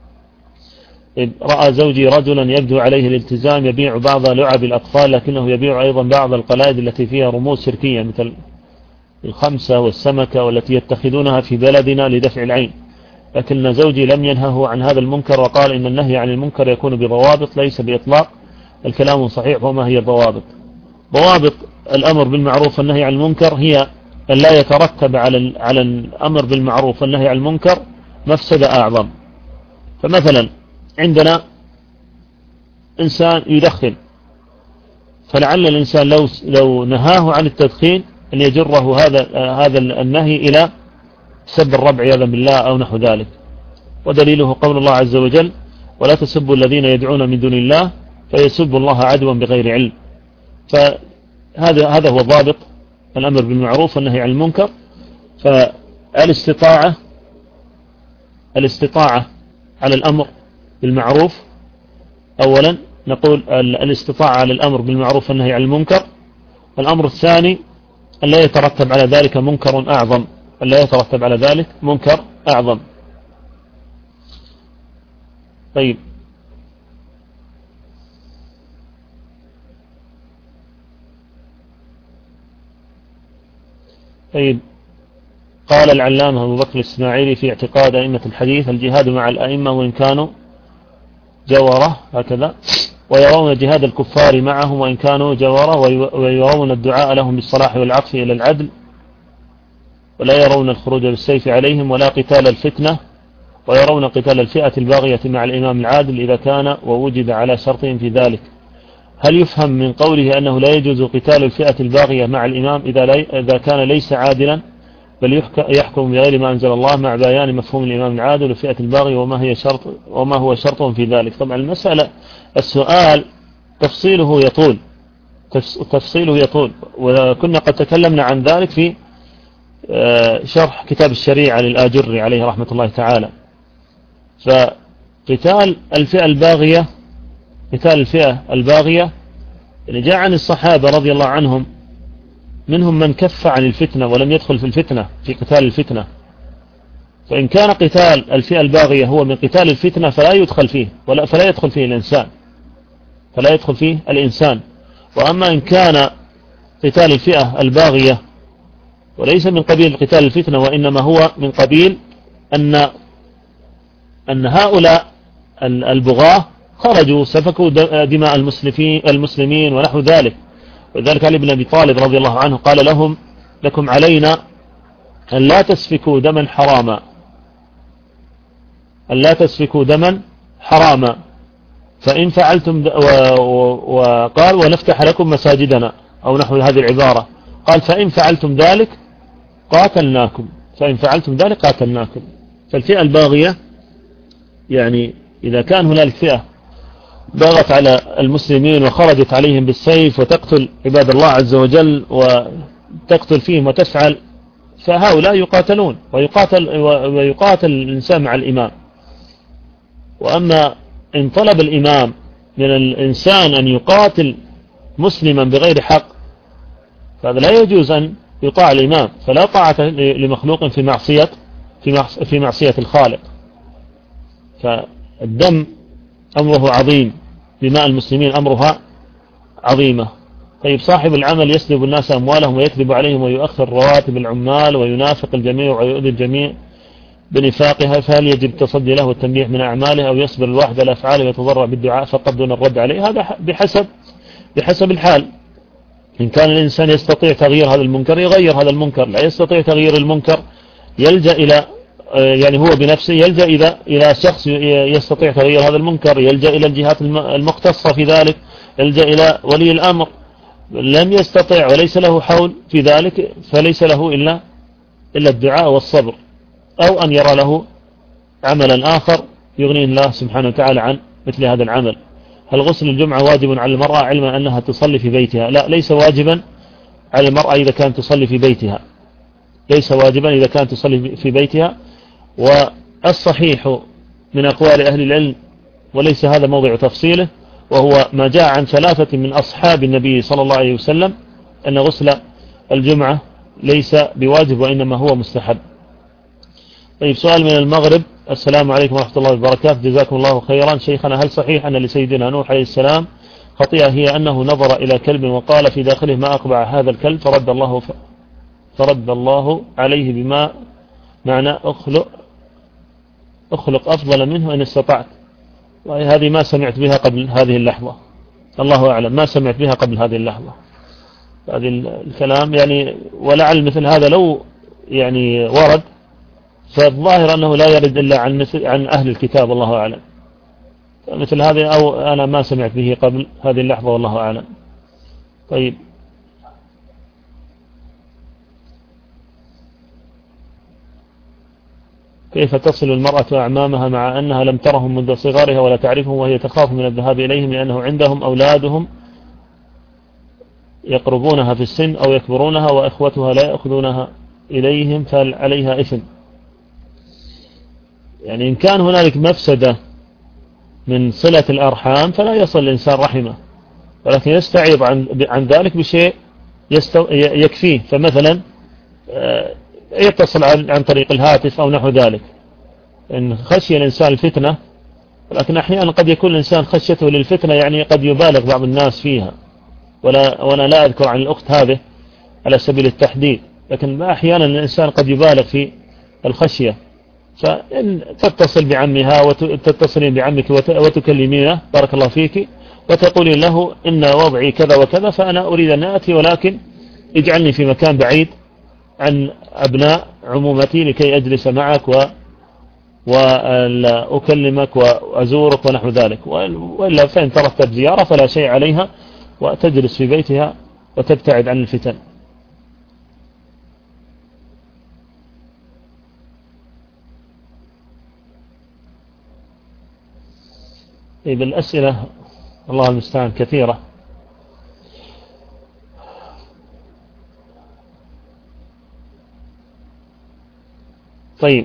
رأى زوجي رجلا يبدو عليه الالتزام يبيع بعض لعب الأطفال، لكنه يبيع أيضا بعض القلائد التي فيها رموز شركية مثل الخمسة والسمكة والتي يتخذونها في بلدنا لدفع العين، لكن زوجي لم ينهه عن هذا المنكر وقال إن النهي عن المنكر يكون بضوابط ليس بإطلاق. الكلام صحيح، وما هي الضوابط؟ ضوابط الأمر بالمعروف والنهي عن المنكر هي أن لا يترتب على على الأمر بالمعروف والنهي عن المنكر مفسدة أعظم. فمثلا عندنا إنسان يدخن، فلعل الإنسان لو لو نهاه عن التدخين أن يجره هذا هذا النهي إلى سب الربع عياذا بالله أو نحو ذلك. ودليله قول الله عز وجل: ولا تسبوا الذين يدعون من دون الله فيسبوا الله عدوا بغير علم. فهذا هذا هو ضابط الأمر بالمعروف والنهي عن المنكر. فالاستطاعة الاستطاعة على الأمر بالمعروف، أولا نقول الاستطاعة على الأمر بالمعروف والنهي عن المنكر. الأمر الثاني أن لا يترتب على ذلك منكر أعظم، أن لا يترتب على ذلك منكر أعظم. طيب طيب قال العلامة أبو بكر الإسماعيلي في اعتقاد أئمة الحديث: الجهاد مع الأئمة وإن كانوا جورة، هكذا، ويرون جهاد الكفار معهم وإن كانوا جورة، ويرون الدعاء لهم بالصلاح والعطف إلى العدل، ولا يرون الخروج بالسيف عليهم ولا قتال الفتنة، ويرون قتال الفئة الباغية مع الإمام العادل إذا كان ووجد على شرطهم في ذلك. هل يفهم من قوله أنه لا يجوز قتال الفئة الباغية مع الإمام إذا, لي إذا كان ليس عادلا بل يحكم بغير ما أنزل الله مع بيان مفهوم الإمام العادل والفئة الباغية وما هي شرط وما هو شرط في ذلك؟ طبعا المسألة السؤال تفصيله يطول تفصيله يطول وكنا قد تكلمنا عن ذلك في شرح كتاب الشريعة للآجري عليه رحمة الله تعالى. فقتال الفئة الباغية قتال الفئة الباغية اللي جاء عن الصحابة رضي الله عنهم منهم من كف عن الفتنة ولم يدخل في الفتنة في قتال الفتنة. فإن كان قتال الفئة الباغية هو من قتال الفتنة فلا يدخل فيه ولا فلا يدخل فيه الإنسان فلا يدخل فيه الإنسان. وأما إن كان قتال الفئة الباغية وليس من قبيل قتال الفتنة وإنما هو من قبيل أن أن هؤلاء البغاة خرجوا سفكوا دماء المسلمين ونحو ذلك. وذلك علي بن أبي طالب رضي الله عنه قال لهم لكم علينا أن لا تسفكوا دما حراما أن لا تسفكوا دما حراما فإن فعلتم وقال ونفتح لكم مساجدنا أو نحو هذه العبارة. قال فإن فعلتم ذلك قاتلناكم فإن فعلتم ذلك قاتلناكم. فالفئة الباغية يعني إذا كان هنالك فئة باغت على المسلمين وخرجت عليهم بالسيف وتقتل عباد الله عز وجل وتقتل فيهم وتفعل فهؤلاء يقاتلون ويقاتل, ويقاتل الإنسان مع الإمام. وأما إن طلب الإمام من الإنسان أن يقاتل مسلما بغير حق فهذا لا يجوز أن يطاع الإمام فلا طاعة لمخلوق في معصية في معصية الخالق. فالدم أمره عظيم دماء المسلمين أمرها عظيمة. طيب صاحب العمل يسلب الناس أموالهم ويكذب عليهم ويؤخر رواتب العمال وينافق الجميع ويؤذي الجميع بنفاقها فهل يجب التصدي له والتنبيه من أعماله أو يصبر الواحد على أفعاله ويتضرع بالدعاء فقط دون الرد عليه؟ هذا بحسب بحسب الحال. إن كان الإنسان يستطيع تغيير هذا المنكر يغير هذا المنكر، لا يستطيع تغيير المنكر يلجأ إلى يعني هو بنفسه يلجأ إلى إلى شخص يستطيع تغيير هذا المنكر، يلجأ إلى الجهات المختصة في ذلك، يلجأ إلى ولي الأمر. لم يستطيع وليس له حول في ذلك فليس له إلا إلا الدعاء والصبر، أو أن يرى له عملا آخر يغنيه الله سبحانه وتعالى عن مثل هذا العمل. هل غسل الجمعة واجب على المرأة علما أنها تصلي في بيتها؟ لا، ليس واجبا على المرأة إذا كانت تصلي في بيتها، ليس واجبا إذا كانت تصلي في بيتها. والصحيح من أقوال أهل العلم وليس هذا موضع تفصيله، وهو ما جاء عن ثلاثة من أصحاب النبي صلى الله عليه وسلم أن غسل الجمعة ليس بواجب وإنما هو مستحب. طيب سؤال من المغرب: السلام عليكم ورحمة الله وبركاته، جزاكم الله خيرا. شيخنا، هل صحيح أن لسيدنا نوح عليه السلام خطيئة هي أنه نظر إلى كلب وقال في داخله ما أقبع هذا الكلب فرد الله ف... فرد الله عليه بما معنى أخلق أخلق أفضل منه إن استطعت؟ وهذه ما سمعت بها قبل هذه اللحظة، الله أعلم، ما سمعت بها قبل هذه اللحظة هذه الكلام يعني. ولعل مثل هذا لو يعني ورد فالظاهر أنه لا يرد إلا عن مثل عن أهل الكتاب، الله أعلم. مثل هذه أو أنا ما سمعت به قبل هذه اللحظة والله أعلم. طيب كيف تصل المرأة أعمامها مع أنها لم ترهم منذ صغارها ولا تعرفهم وهي تخاف من الذهاب إليهم لأنه عندهم أولادهم يقربونها في السن أو يكبرونها وإخوتها لا يأخذونها إليهم فهل عليها إثم؟ يعني إن كان هنالك مفسدة من صلة الأرحام فلا يصل الإنسان رحمه، ولكن يستعيض عن عن ذلك بشيء يكفيه. فمثلا يتصل عن, عن طريق الهاتف أو نحو ذلك إن خشي الإنسان الفتنة. ولكن أحيانا قد يكون الإنسان خشيته للفتنة يعني قد يبالغ بعض الناس فيها، ولا وأنا لا أذكر عن الأخت هذه على سبيل التحديد، لكن أحيانا الإنسان قد يبالغ في الخشية. فإن تتصل بعمها وتتصلين بعمك وتكلمينه بارك الله فيك وتقولين له إن وضعي كذا وكذا فأنا أريد أن أتي ولكن اجعلني في مكان بعيد عن أبناء عمومتي لكي أجلس معك و وأكلمك وأزورك ونحو ذلك. وإلا فإن تركت زيارة فلا شيء عليها وتجلس في بيتها وتبتعد عن الفتن. إذا الأسئلة الله المستعان كثيرة. طيب،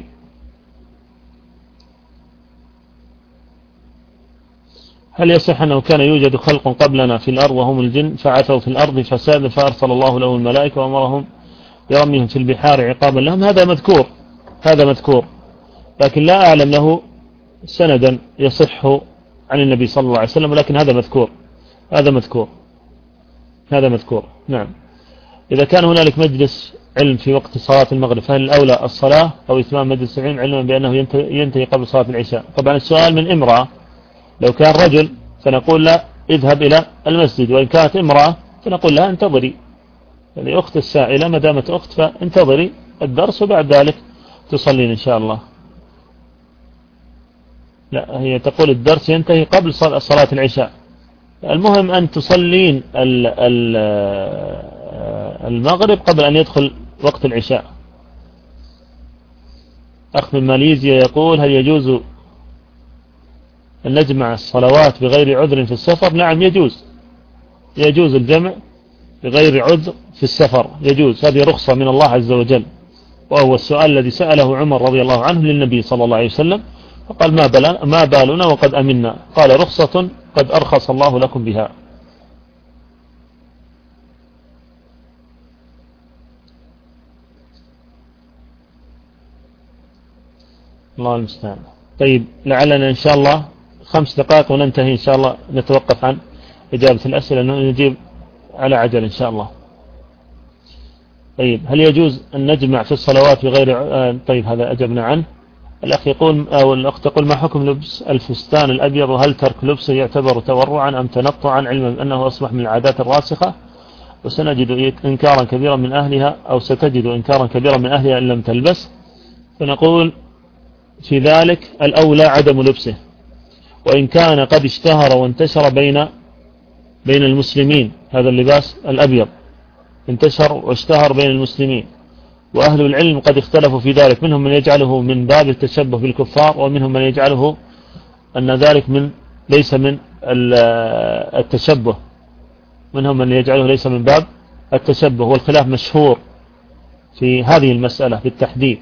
هل يصح أنه كان يوجد خلق قبلنا في الأرض وهم الجن فعثوا في الأرض فساد فأرسل الله له الملائكة وأمرهم برميهم في البحار عقابا لهم؟ هذا مذكور، هذا مذكور، لكن لا أعلم له سندا يصح عن النبي صلى الله عليه وسلم، ولكن هذا مذكور، هذا مذكور، هذا مذكور. نعم. إذا كان هنالك مجلس علم في وقت صلاة المغرب فهل الأولى الصلاة أو إتمام مجلس العلم علما بأنه ينتهي قبل صلاة العشاء؟ طبعا السؤال من امرأة، لو كان رجل فنقول لا اذهب إلى المسجد، وإن كانت امرأة فنقول لها انتظري، يعني أخت السائلة ما دامت أخت فانتظري الدرس وبعد ذلك تصلين إن شاء الله. لا، هي تقول الدرس ينتهي قبل صلاة العشاء. المهم أن تصلين المغرب قبل أن يدخل وقت العشاء. أخ من ماليزيا يقول هل يجوز أن نجمع الصلوات بغير عذر في السفر؟ نعم يجوز، يجوز الجمع بغير عذر في السفر، يجوز، هذه رخصة من الله عز وجل، وهو السؤال الذي سأله عمر رضي الله عنه للنبي صلى الله عليه وسلم فقال ما, ما بالنا وقد أمنا؟ قال رخصة قد أرخص الله لكم بها. الله المستعان. طيب، لعلنا إن شاء الله خمس دقائق وننتهي إن شاء الله، نتوقف عن إجابة الأسئلة، نجيب على عجل إن شاء الله. طيب، هل يجوز أن نجمع في الصلوات بغير آه طيب، هذا أجبنا عنه. الأخ يقول أو الأخت تقول ما حكم لبس الفستان الأبيض، وهل ترك لبسه يعتبر تورعا أم تنطعا علما أنه أصبح من العادات الراسخة، وسنجد إنكارا كبيرا من أهلها أو ستجد إنكارا كبيرا من أهلها إن لم تلبس؟ فنقول في ذلك الأولى عدم لبسه، وإن كان قد اشتهر وانتشر بين بين المسلمين، هذا اللباس الأبيض انتشر واشتهر بين المسلمين، وأهل العلم قد اختلفوا في ذلك، منهم من يجعله من باب التشبه بالكفار، ومنهم من يجعله أن ذلك من ليس من التشبه، منهم من يجعله ليس من باب التشبه، والخلاف مشهور في هذه المسألة بالتحديد.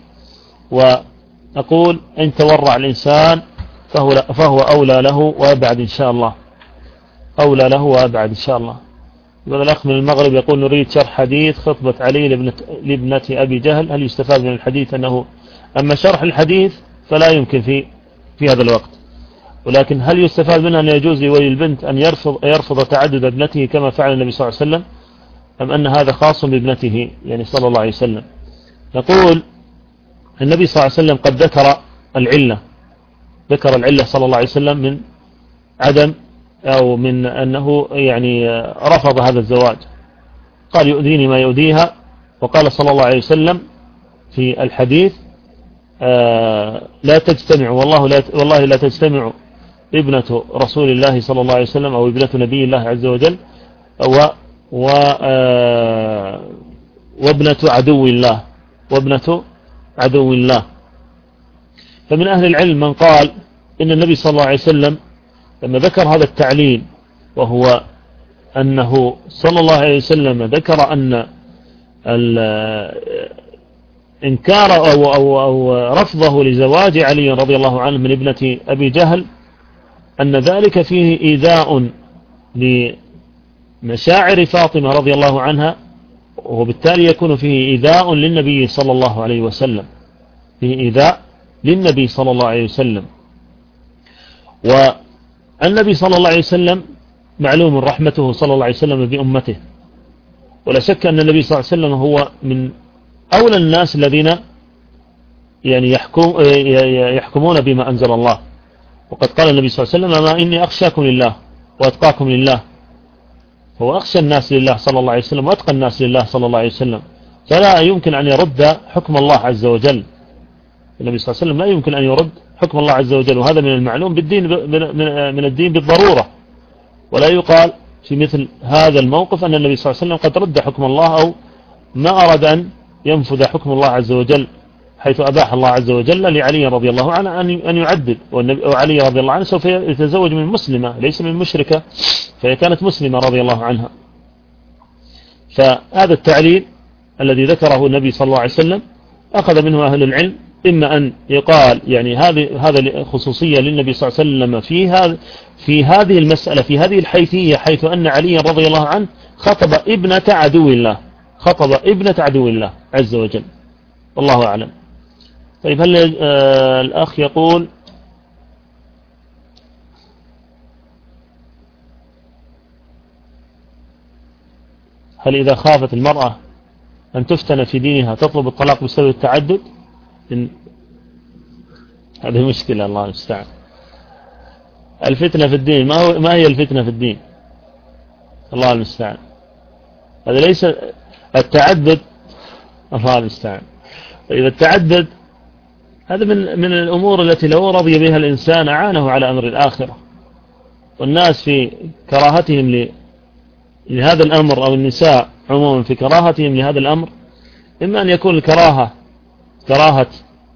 وأقول إن تورع الإنسان فهو, فهو أولى له وأبعد إن شاء الله، أولى له وأبعد إن شاء الله. هذا الأخ من المغرب يقول نريد شرح حديث خطبة علي لابنة, لابنة أبي جهل، هل يستفاد من الحديث أنه أما شرح الحديث فلا يمكن في في هذا الوقت، ولكن هل يستفاد منها أن يجوز لولي البنت أن يرفض يرفض تعدد ابنته كما فعل النبي صلى الله عليه وسلم، أم أن هذا خاص بابنته يعني صلى الله عليه وسلم؟ نقول النبي صلى الله عليه وسلم قد ذكر العلة، ذكر العلة صلى الله عليه وسلم من عدم أو من أنه يعني رفض هذا الزواج، قال يؤذيني ما يؤذيها، وقال صلى الله عليه وسلم في الحديث آه لا تجتمع والله لا والله لا تجتمع ابنة رسول الله صلى الله عليه وسلم أو ابنة نبي الله عز وجل و و آه وابنة عدو الله وابنة عدو الله. فمن أهل العلم من قال إن النبي صلى الله عليه وسلم لما ذكر هذا التعليل، وهو أنه صلى الله عليه وسلم ذكر أن إنكار أو, أو, أو رفضه لزواج علي رضي الله عنه من ابنة أبي جهل أن ذلك فيه إيذاء لمشاعر فاطمة رضي الله عنها، وبالتالي يكون فيه إيذاء للنبي صلى الله عليه وسلم، فيه إيذاء للنبي صلى الله عليه وسلم. والنبي صلى الله عليه وسلم معلوم رحمته صلى الله عليه وسلم بأمته، ولا شك أن النبي صلى الله عليه وسلم هو من أولى الناس الذين يعني يحكم يحكمون بما أنزل الله، وقد قال النبي صلى الله عليه وسلم ما إني أخشاكم لله وأتقاكم لله، هو أخشى الناس لله صلى الله عليه وسلم وأتقى الناس لله صلى الله عليه وسلم، فلا يمكن أن يرد حكم الله عز وجل. النبي صلى الله عليه وسلم لا يمكن أن يرد حكم الله عز وجل، وهذا من المعلوم بالدين من الدين بالضرورة، ولا يقال في مثل هذا الموقف أن النبي صلى الله عليه وسلم قد رد حكم الله أو ما أراد أن ينفذ حكم الله عز وجل، حيث أباح الله عز وجل لعلي رضي الله عنه أن يعدد، وعلي رضي الله عنه سوف يتزوج من مسلمة ليس من مشركة، فهي كانت مسلمة رضي الله عنها. فهذا التعليل الذي ذكره النبي صلى الله عليه وسلم أخذ منه أهل العلم، إما أن يقال يعني هذه هذا خصوصية للنبي صلى الله عليه وسلم في هذا في هذه المسألة، في هذه الحيثية، حيث أن علي رضي الله عنه خطب ابنة عدو الله، خطب ابنة عدو الله عز وجل، والله أعلم. طيب هل آه الأخ يقول هل إذا خافت المرأة أن تفتن في دينها تطلب الطلاق بسبب التعدد؟ إن هذه مشكلة، الله المستعان. الفتنة في الدين، ما هو ما هي الفتنة في الدين؟ الله المستعان. هذا ليس التعدد، الله المستعان. إذا التعدد هذا من من الأمور التي لو رضي بها الإنسان أعانه على أمر الآخرة، والناس في كراهتهم لهذا الأمر، أو النساء عموما في كراهتهم لهذا الأمر، إما أن يكون الكراهة كراهة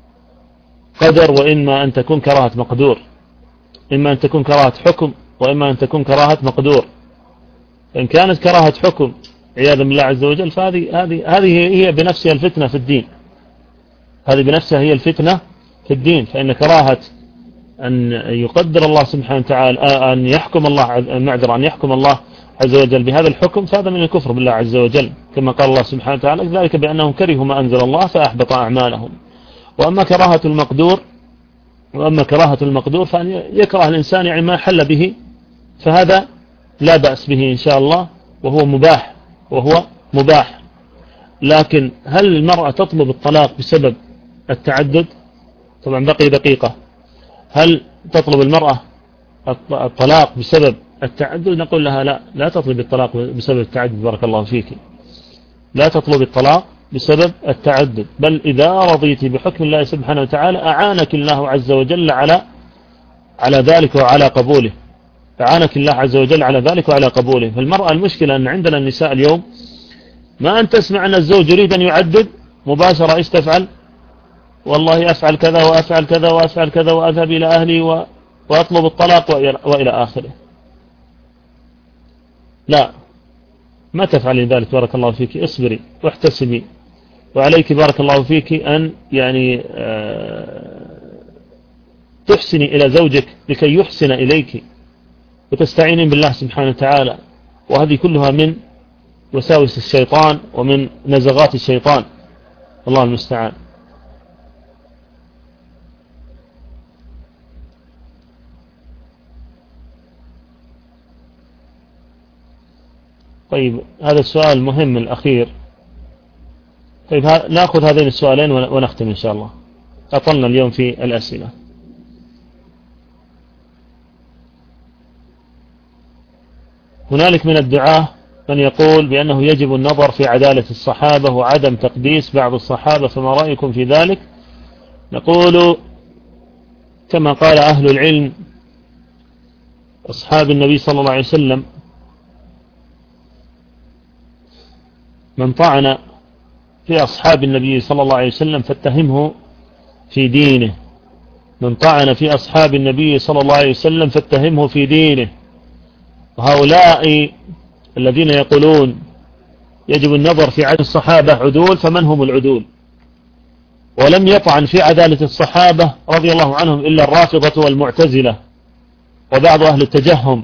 قدر، وإما أن تكون كراهة مقدور، إما أن تكون كراهة حكم، وإما أن تكون كراهة مقدور. فإن كانت كراهة حكم عياذا بالله عز وجل، فهذه هذه هذه هي بنفسها الفتنة في الدين، هذه بنفسها هي الفتنة في الدين. فإن كراهة أن يقدر الله سبحانه وتعالى، أن يحكم الله معذرة أن يحكم الله عز وجل بهذا الحكم، فهذا من الكفر بالله عز وجل، كما قال الله سبحانه وتعالى ذلك بأنهم كرهوا ما أنزل الله فأحبط أعمالهم. وأما كراهة المقدور وأما كراهة المقدور فأن يكره الإنسان يعني ما حل به، فهذا لا بأس به إن شاء الله، وهو مباح وهو مباح. لكن هل المرأة تطلب الطلاق بسبب التعدد؟ طبعا بقي دقيقة. هل تطلب المرأة الطلاق بسبب التعدد؟ نقول لها لا، لا تطلب الطلاق بسبب التعدد، بارك الله فيك، لا تطلب الطلاق بسبب التعدد، بل إذا رضيت بحكم الله سبحانه وتعالى أعانك الله عز وجل على على ذلك وعلى قبوله، أعانك الله عز وجل على ذلك وعلى قبوله. فالمرأة المشكلة أن عندنا النساء اليوم ما أن تسمع أن الزوج يريد أن يعدد مباشرة إيش تفعل؟ والله أفعل كذا وأفعل كذا وأفعل كذا وأذهب إلى أهلي و... وأطلب الطلاق وإلى آخره. لا، ما تفعلي ذلك بارك الله فيك، اصبري واحتسبي، وعليك بارك الله فيك أن يعني تحسني إلى زوجك لكي يحسن إليك، وتستعينين بالله سبحانه وتعالى، وهذه كلها من وساوس الشيطان ومن نزغات الشيطان، الله المستعان. طيب هذا السؤال المهم الأخير. طيب نأخذ هذين السؤالين ونختم إن شاء الله، أطلنا اليوم في الأسئلة. هنالك من الدعاة من يقول بأنه يجب النظر في عدالة الصحابة وعدم تقديس بعض الصحابة، فما رأيكم في ذلك؟ نقول كما قال أهل العلم أصحاب النبي صلى الله عليه وسلم: من طعن في أصحاب النبي صلى الله عليه وسلم فاتهمه في دينه، من طعن في أصحاب النبي صلى الله عليه وسلم فاتهمه في دينه. وهؤلاء الذين يقولون يجب النظر في عدل الصحابة عدول، فمن هم العدول؟ ولم يطعن في عدالة الصحابة رضي الله عنهم إلا الرافضة والمعتزلة وبعض أهل التجهم،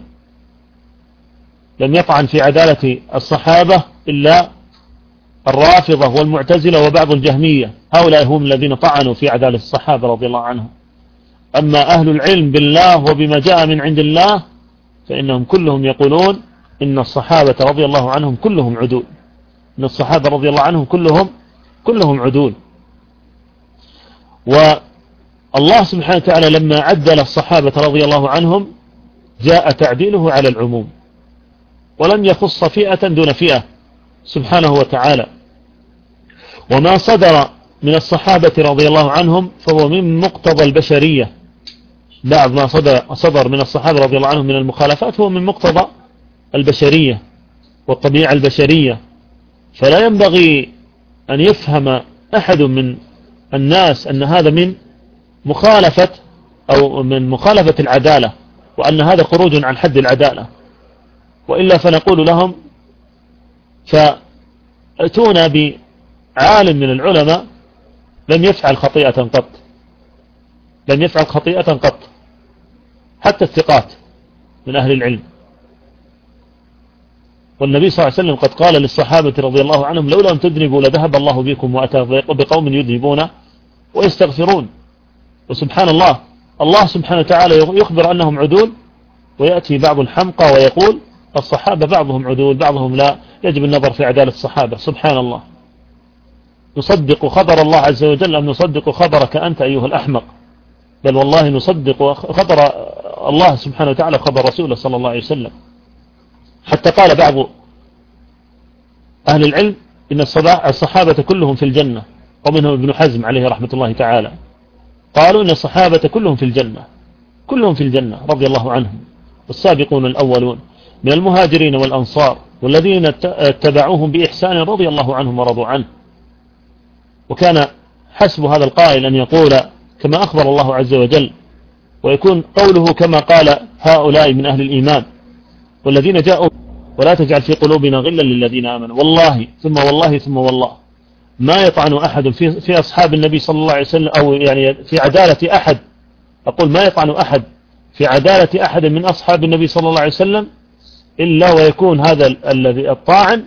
لم يطعن في عدالة الصحابة إلا الرافضة والمعتزلة وبعض الجهمية، هؤلاء هم الذين طعنوا في عدالة الصحابة رضي الله عنهم. أما أهل العلم بالله وبما جاء من عند الله فإنهم كلهم يقولون إن الصحابة رضي الله عنهم كلهم عدول، إن الصحابة رضي الله عنهم كلهم كلهم عدول. والله سبحانه وتعالى لما عدل الصحابة رضي الله عنهم جاء تعديله على العموم، ولم يخص فئة دون فئة سبحانه وتعالى. وما صدر من الصحابة رضي الله عنهم فهو من مقتضى البشرية، بعض ما صدر, صدر من الصحابة رضي الله عنهم من المخالفات هو من مقتضى البشرية والطبيعة البشرية، فلا ينبغي أن يفهم أحد من الناس أن هذا من مخالفة أو من مخالفة العدالة، وأن هذا خروج عن حد العدالة، وإلا فنقول لهم فأتونا بعالم من العلماء لم يفعل خطيئة قط، لم يفعل خطيئة قط، حتى الثقات من أهل العلم. والنبي صلى الله عليه وسلم قد قال للصحابة رضي الله عنهم لولا أن تذنبوا لذهب الله بكم وأتى بقوم يذنبون ويستغفرون. وسبحان الله، الله سبحانه وتعالى يخبر أنهم عدول، ويأتي بعض الحمقى ويقول الصحابة بعضهم عدول بعضهم لا، يجب النظر في عدالة الصحابة. سبحان الله، نصدق خبر الله عز وجل أم نصدق خبرك أنت أيها الأحمق؟ بل والله نصدق خبر الله سبحانه وتعالى خبر رسوله صلى الله عليه وسلم. حتى قال بعض أهل العلم إن الصحابة كلهم في الجنة، ومنهم ابن حزم عليه رحمة الله تعالى، قالوا إن الصحابة كلهم في الجنة، كلهم في الجنة رضي الله عنهم، والسابقون الأولون من المهاجرين والأنصار والذين اتبعوهم بإحسان رضي الله عنهم ورضوا عنه. وكان حسب هذا القائل أن يقول كما أخبر الله عز وجل، ويكون قوله كما قال هؤلاء من أهل الإيمان والذين جاءوا ولا تجعل في قلوبنا غلا للذين آمنوا. والله ثم والله ثم والله ما يطعن أحد في في أصحاب النبي صلى الله عليه وسلم، أو يعني في عدالة أحد، أقول ما يطعن أحد في عدالة أحد من أصحاب النبي صلى الله عليه وسلم إلا ويكون هذا الذي الطاعن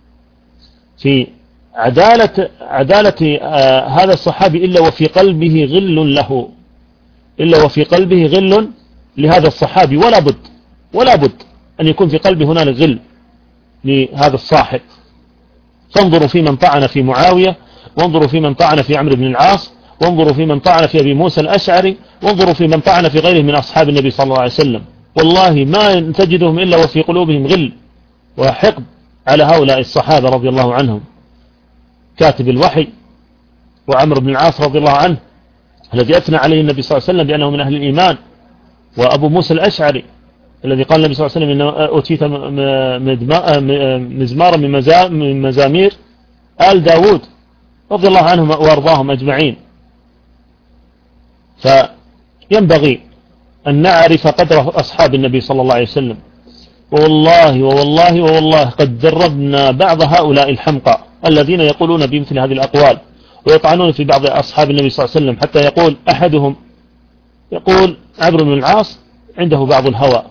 في عدالة عدالة آه هذا الصحابي إلا وفي قلبه غل له، إلا وفي قلبه غل لهذا الصحابي، ولا بد ولا بد أن يكون في قلبه هنالك غل لهذا الصاحب. فانظروا في من طعن في معاوية، وانظروا في من طعن في عمرو بن العاص، وانظروا في من طعن في أبي موسى الأشعري، وانظروا في من طعن في غيره من أصحاب النبي صلى الله عليه وسلم. والله ما تجدهم إلا وفي قلوبهم غل وحقد على هؤلاء الصحابة رضي الله عنهم، كاتب الوحي وعمرو بن العاص رضي الله عنه الذي أثنى عليه النبي صلى الله عليه وسلم بأنه من أهل الإيمان، وأبو موسى الأشعري الذي قال النبي صلى الله عليه وسلم إنه أوتيت مزمارا من مزامير آل داود رضي الله عنهم وأرضاهم أجمعين. فينبغي أن نعرف قدر أصحاب النبي صلى الله عليه وسلم. والله ووالله ووالله قد جربنا بعض هؤلاء الحمقى الذين يقولون بمثل هذه الأقوال ويطعنون في بعض أصحاب النبي صلى الله عليه وسلم، حتى يقول أحدهم يقول عمرو بن العاص عنده بعض الهوى،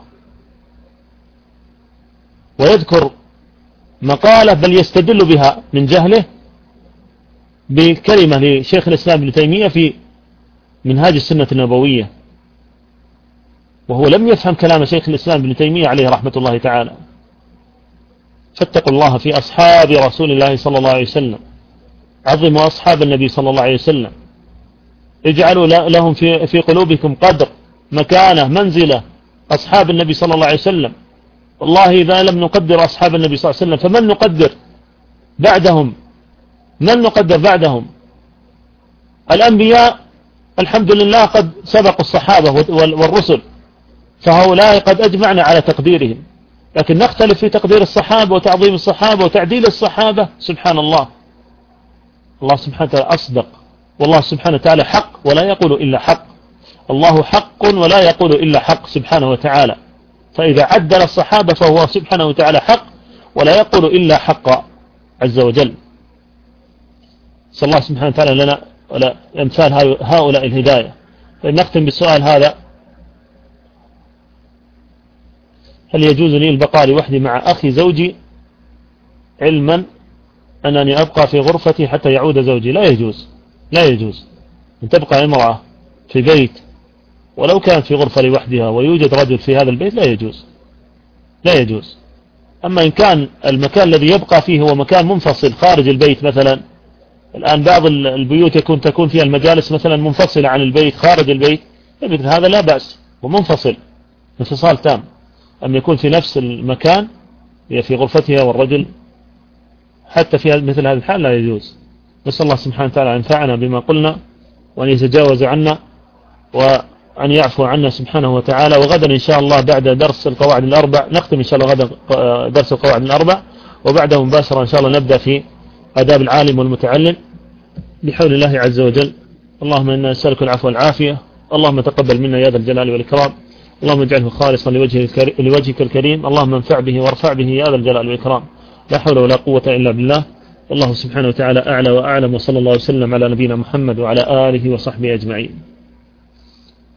ويذكر مقالة بل يستدل بها من جهله بكلمة لشيخ الإسلام ابن تيمية في منهاج السنة النبوية، وهو لم يفهم كلام شيخ الإسلام ابن تيمية عليه رحمة الله تعالى. فاتقوا الله في أصحاب رسول الله صلى الله عليه وسلم، عظموا أصحاب النبي صلى الله عليه وسلم، اجعلوا لهم في في قلوبكم قدر مكانة منزلة أصحاب النبي صلى الله عليه وسلم. والله إذا لم نقدر أصحاب النبي صلى الله عليه وسلم فمن نقدر بعدهم؟ من نقدر بعدهم؟ الأنبياء الحمد لله قد سبقوا الصحابة والرسل، فهؤلاء قد أجمعنا على تقديرهم، لكن نختلف في تقدير الصحابة وتعظيم الصحابة وتعديل الصحابة. سبحان الله، الله سبحانه وتعالى أصدق، والله سبحانه وتعالى حق ولا يقول إلا حق، الله حق ولا يقول إلا حق سبحانه وتعالى. فإذا عدل الصحابة فهو سبحانه وتعالى حق ولا يقول إلا حق عز وجل. صلى الله سبحانه وتعالى لنا ولا أمثال هؤلاء الهداية. نختم بالسؤال هذا: هل يجوز لي البقاء لوحدي مع أخي زوجي علما أنني أبقى في غرفتي حتى يعود زوجي؟ لا يجوز، لا يجوز أن تبقى امرأة في بيت ولو كانت في غرفة لوحدها ويوجد رجل في هذا البيت، لا يجوز، لا يجوز. أما إن كان المكان الذي يبقى فيه هو مكان منفصل خارج البيت، مثلا الآن بعض البيوت يكون تكون فيها المجالس مثلا منفصلة عن البيت خارج البيت، مثل هذا لا بأس ومنفصل انفصال تام. أم يكون في نفس المكان هي في غرفتها والرجل حتى في مثل هذا الحال لا يجوز. نسأل الله سبحانه وتعالى أن ينفعنا بما قلنا وأن يتجاوز عنا، و أن يعفو عنا سبحانه وتعالى. وغدا إن شاء الله بعد درس القواعد الأربع نختم إن شاء الله غدا درس القواعد الأربع، وبعده مباشرة إن شاء الله نبدأ في آداب العالم والمتعلم بحول الله عز وجل. اللهم إنا نسألك العفو والعافية، اللهم تقبل منا يا ذا الجلال والإكرام، اللهم اجعله خالصا لوجهك الكريم، اللهم انفع به وارفع به يا ذا الجلال والإكرام. لا حول ولا قوة إلا بالله. الله سبحانه وتعالى أعلى وأعلم، وصلى الله وسلم على نبينا محمد وعلى آله وصحبه أجمعين.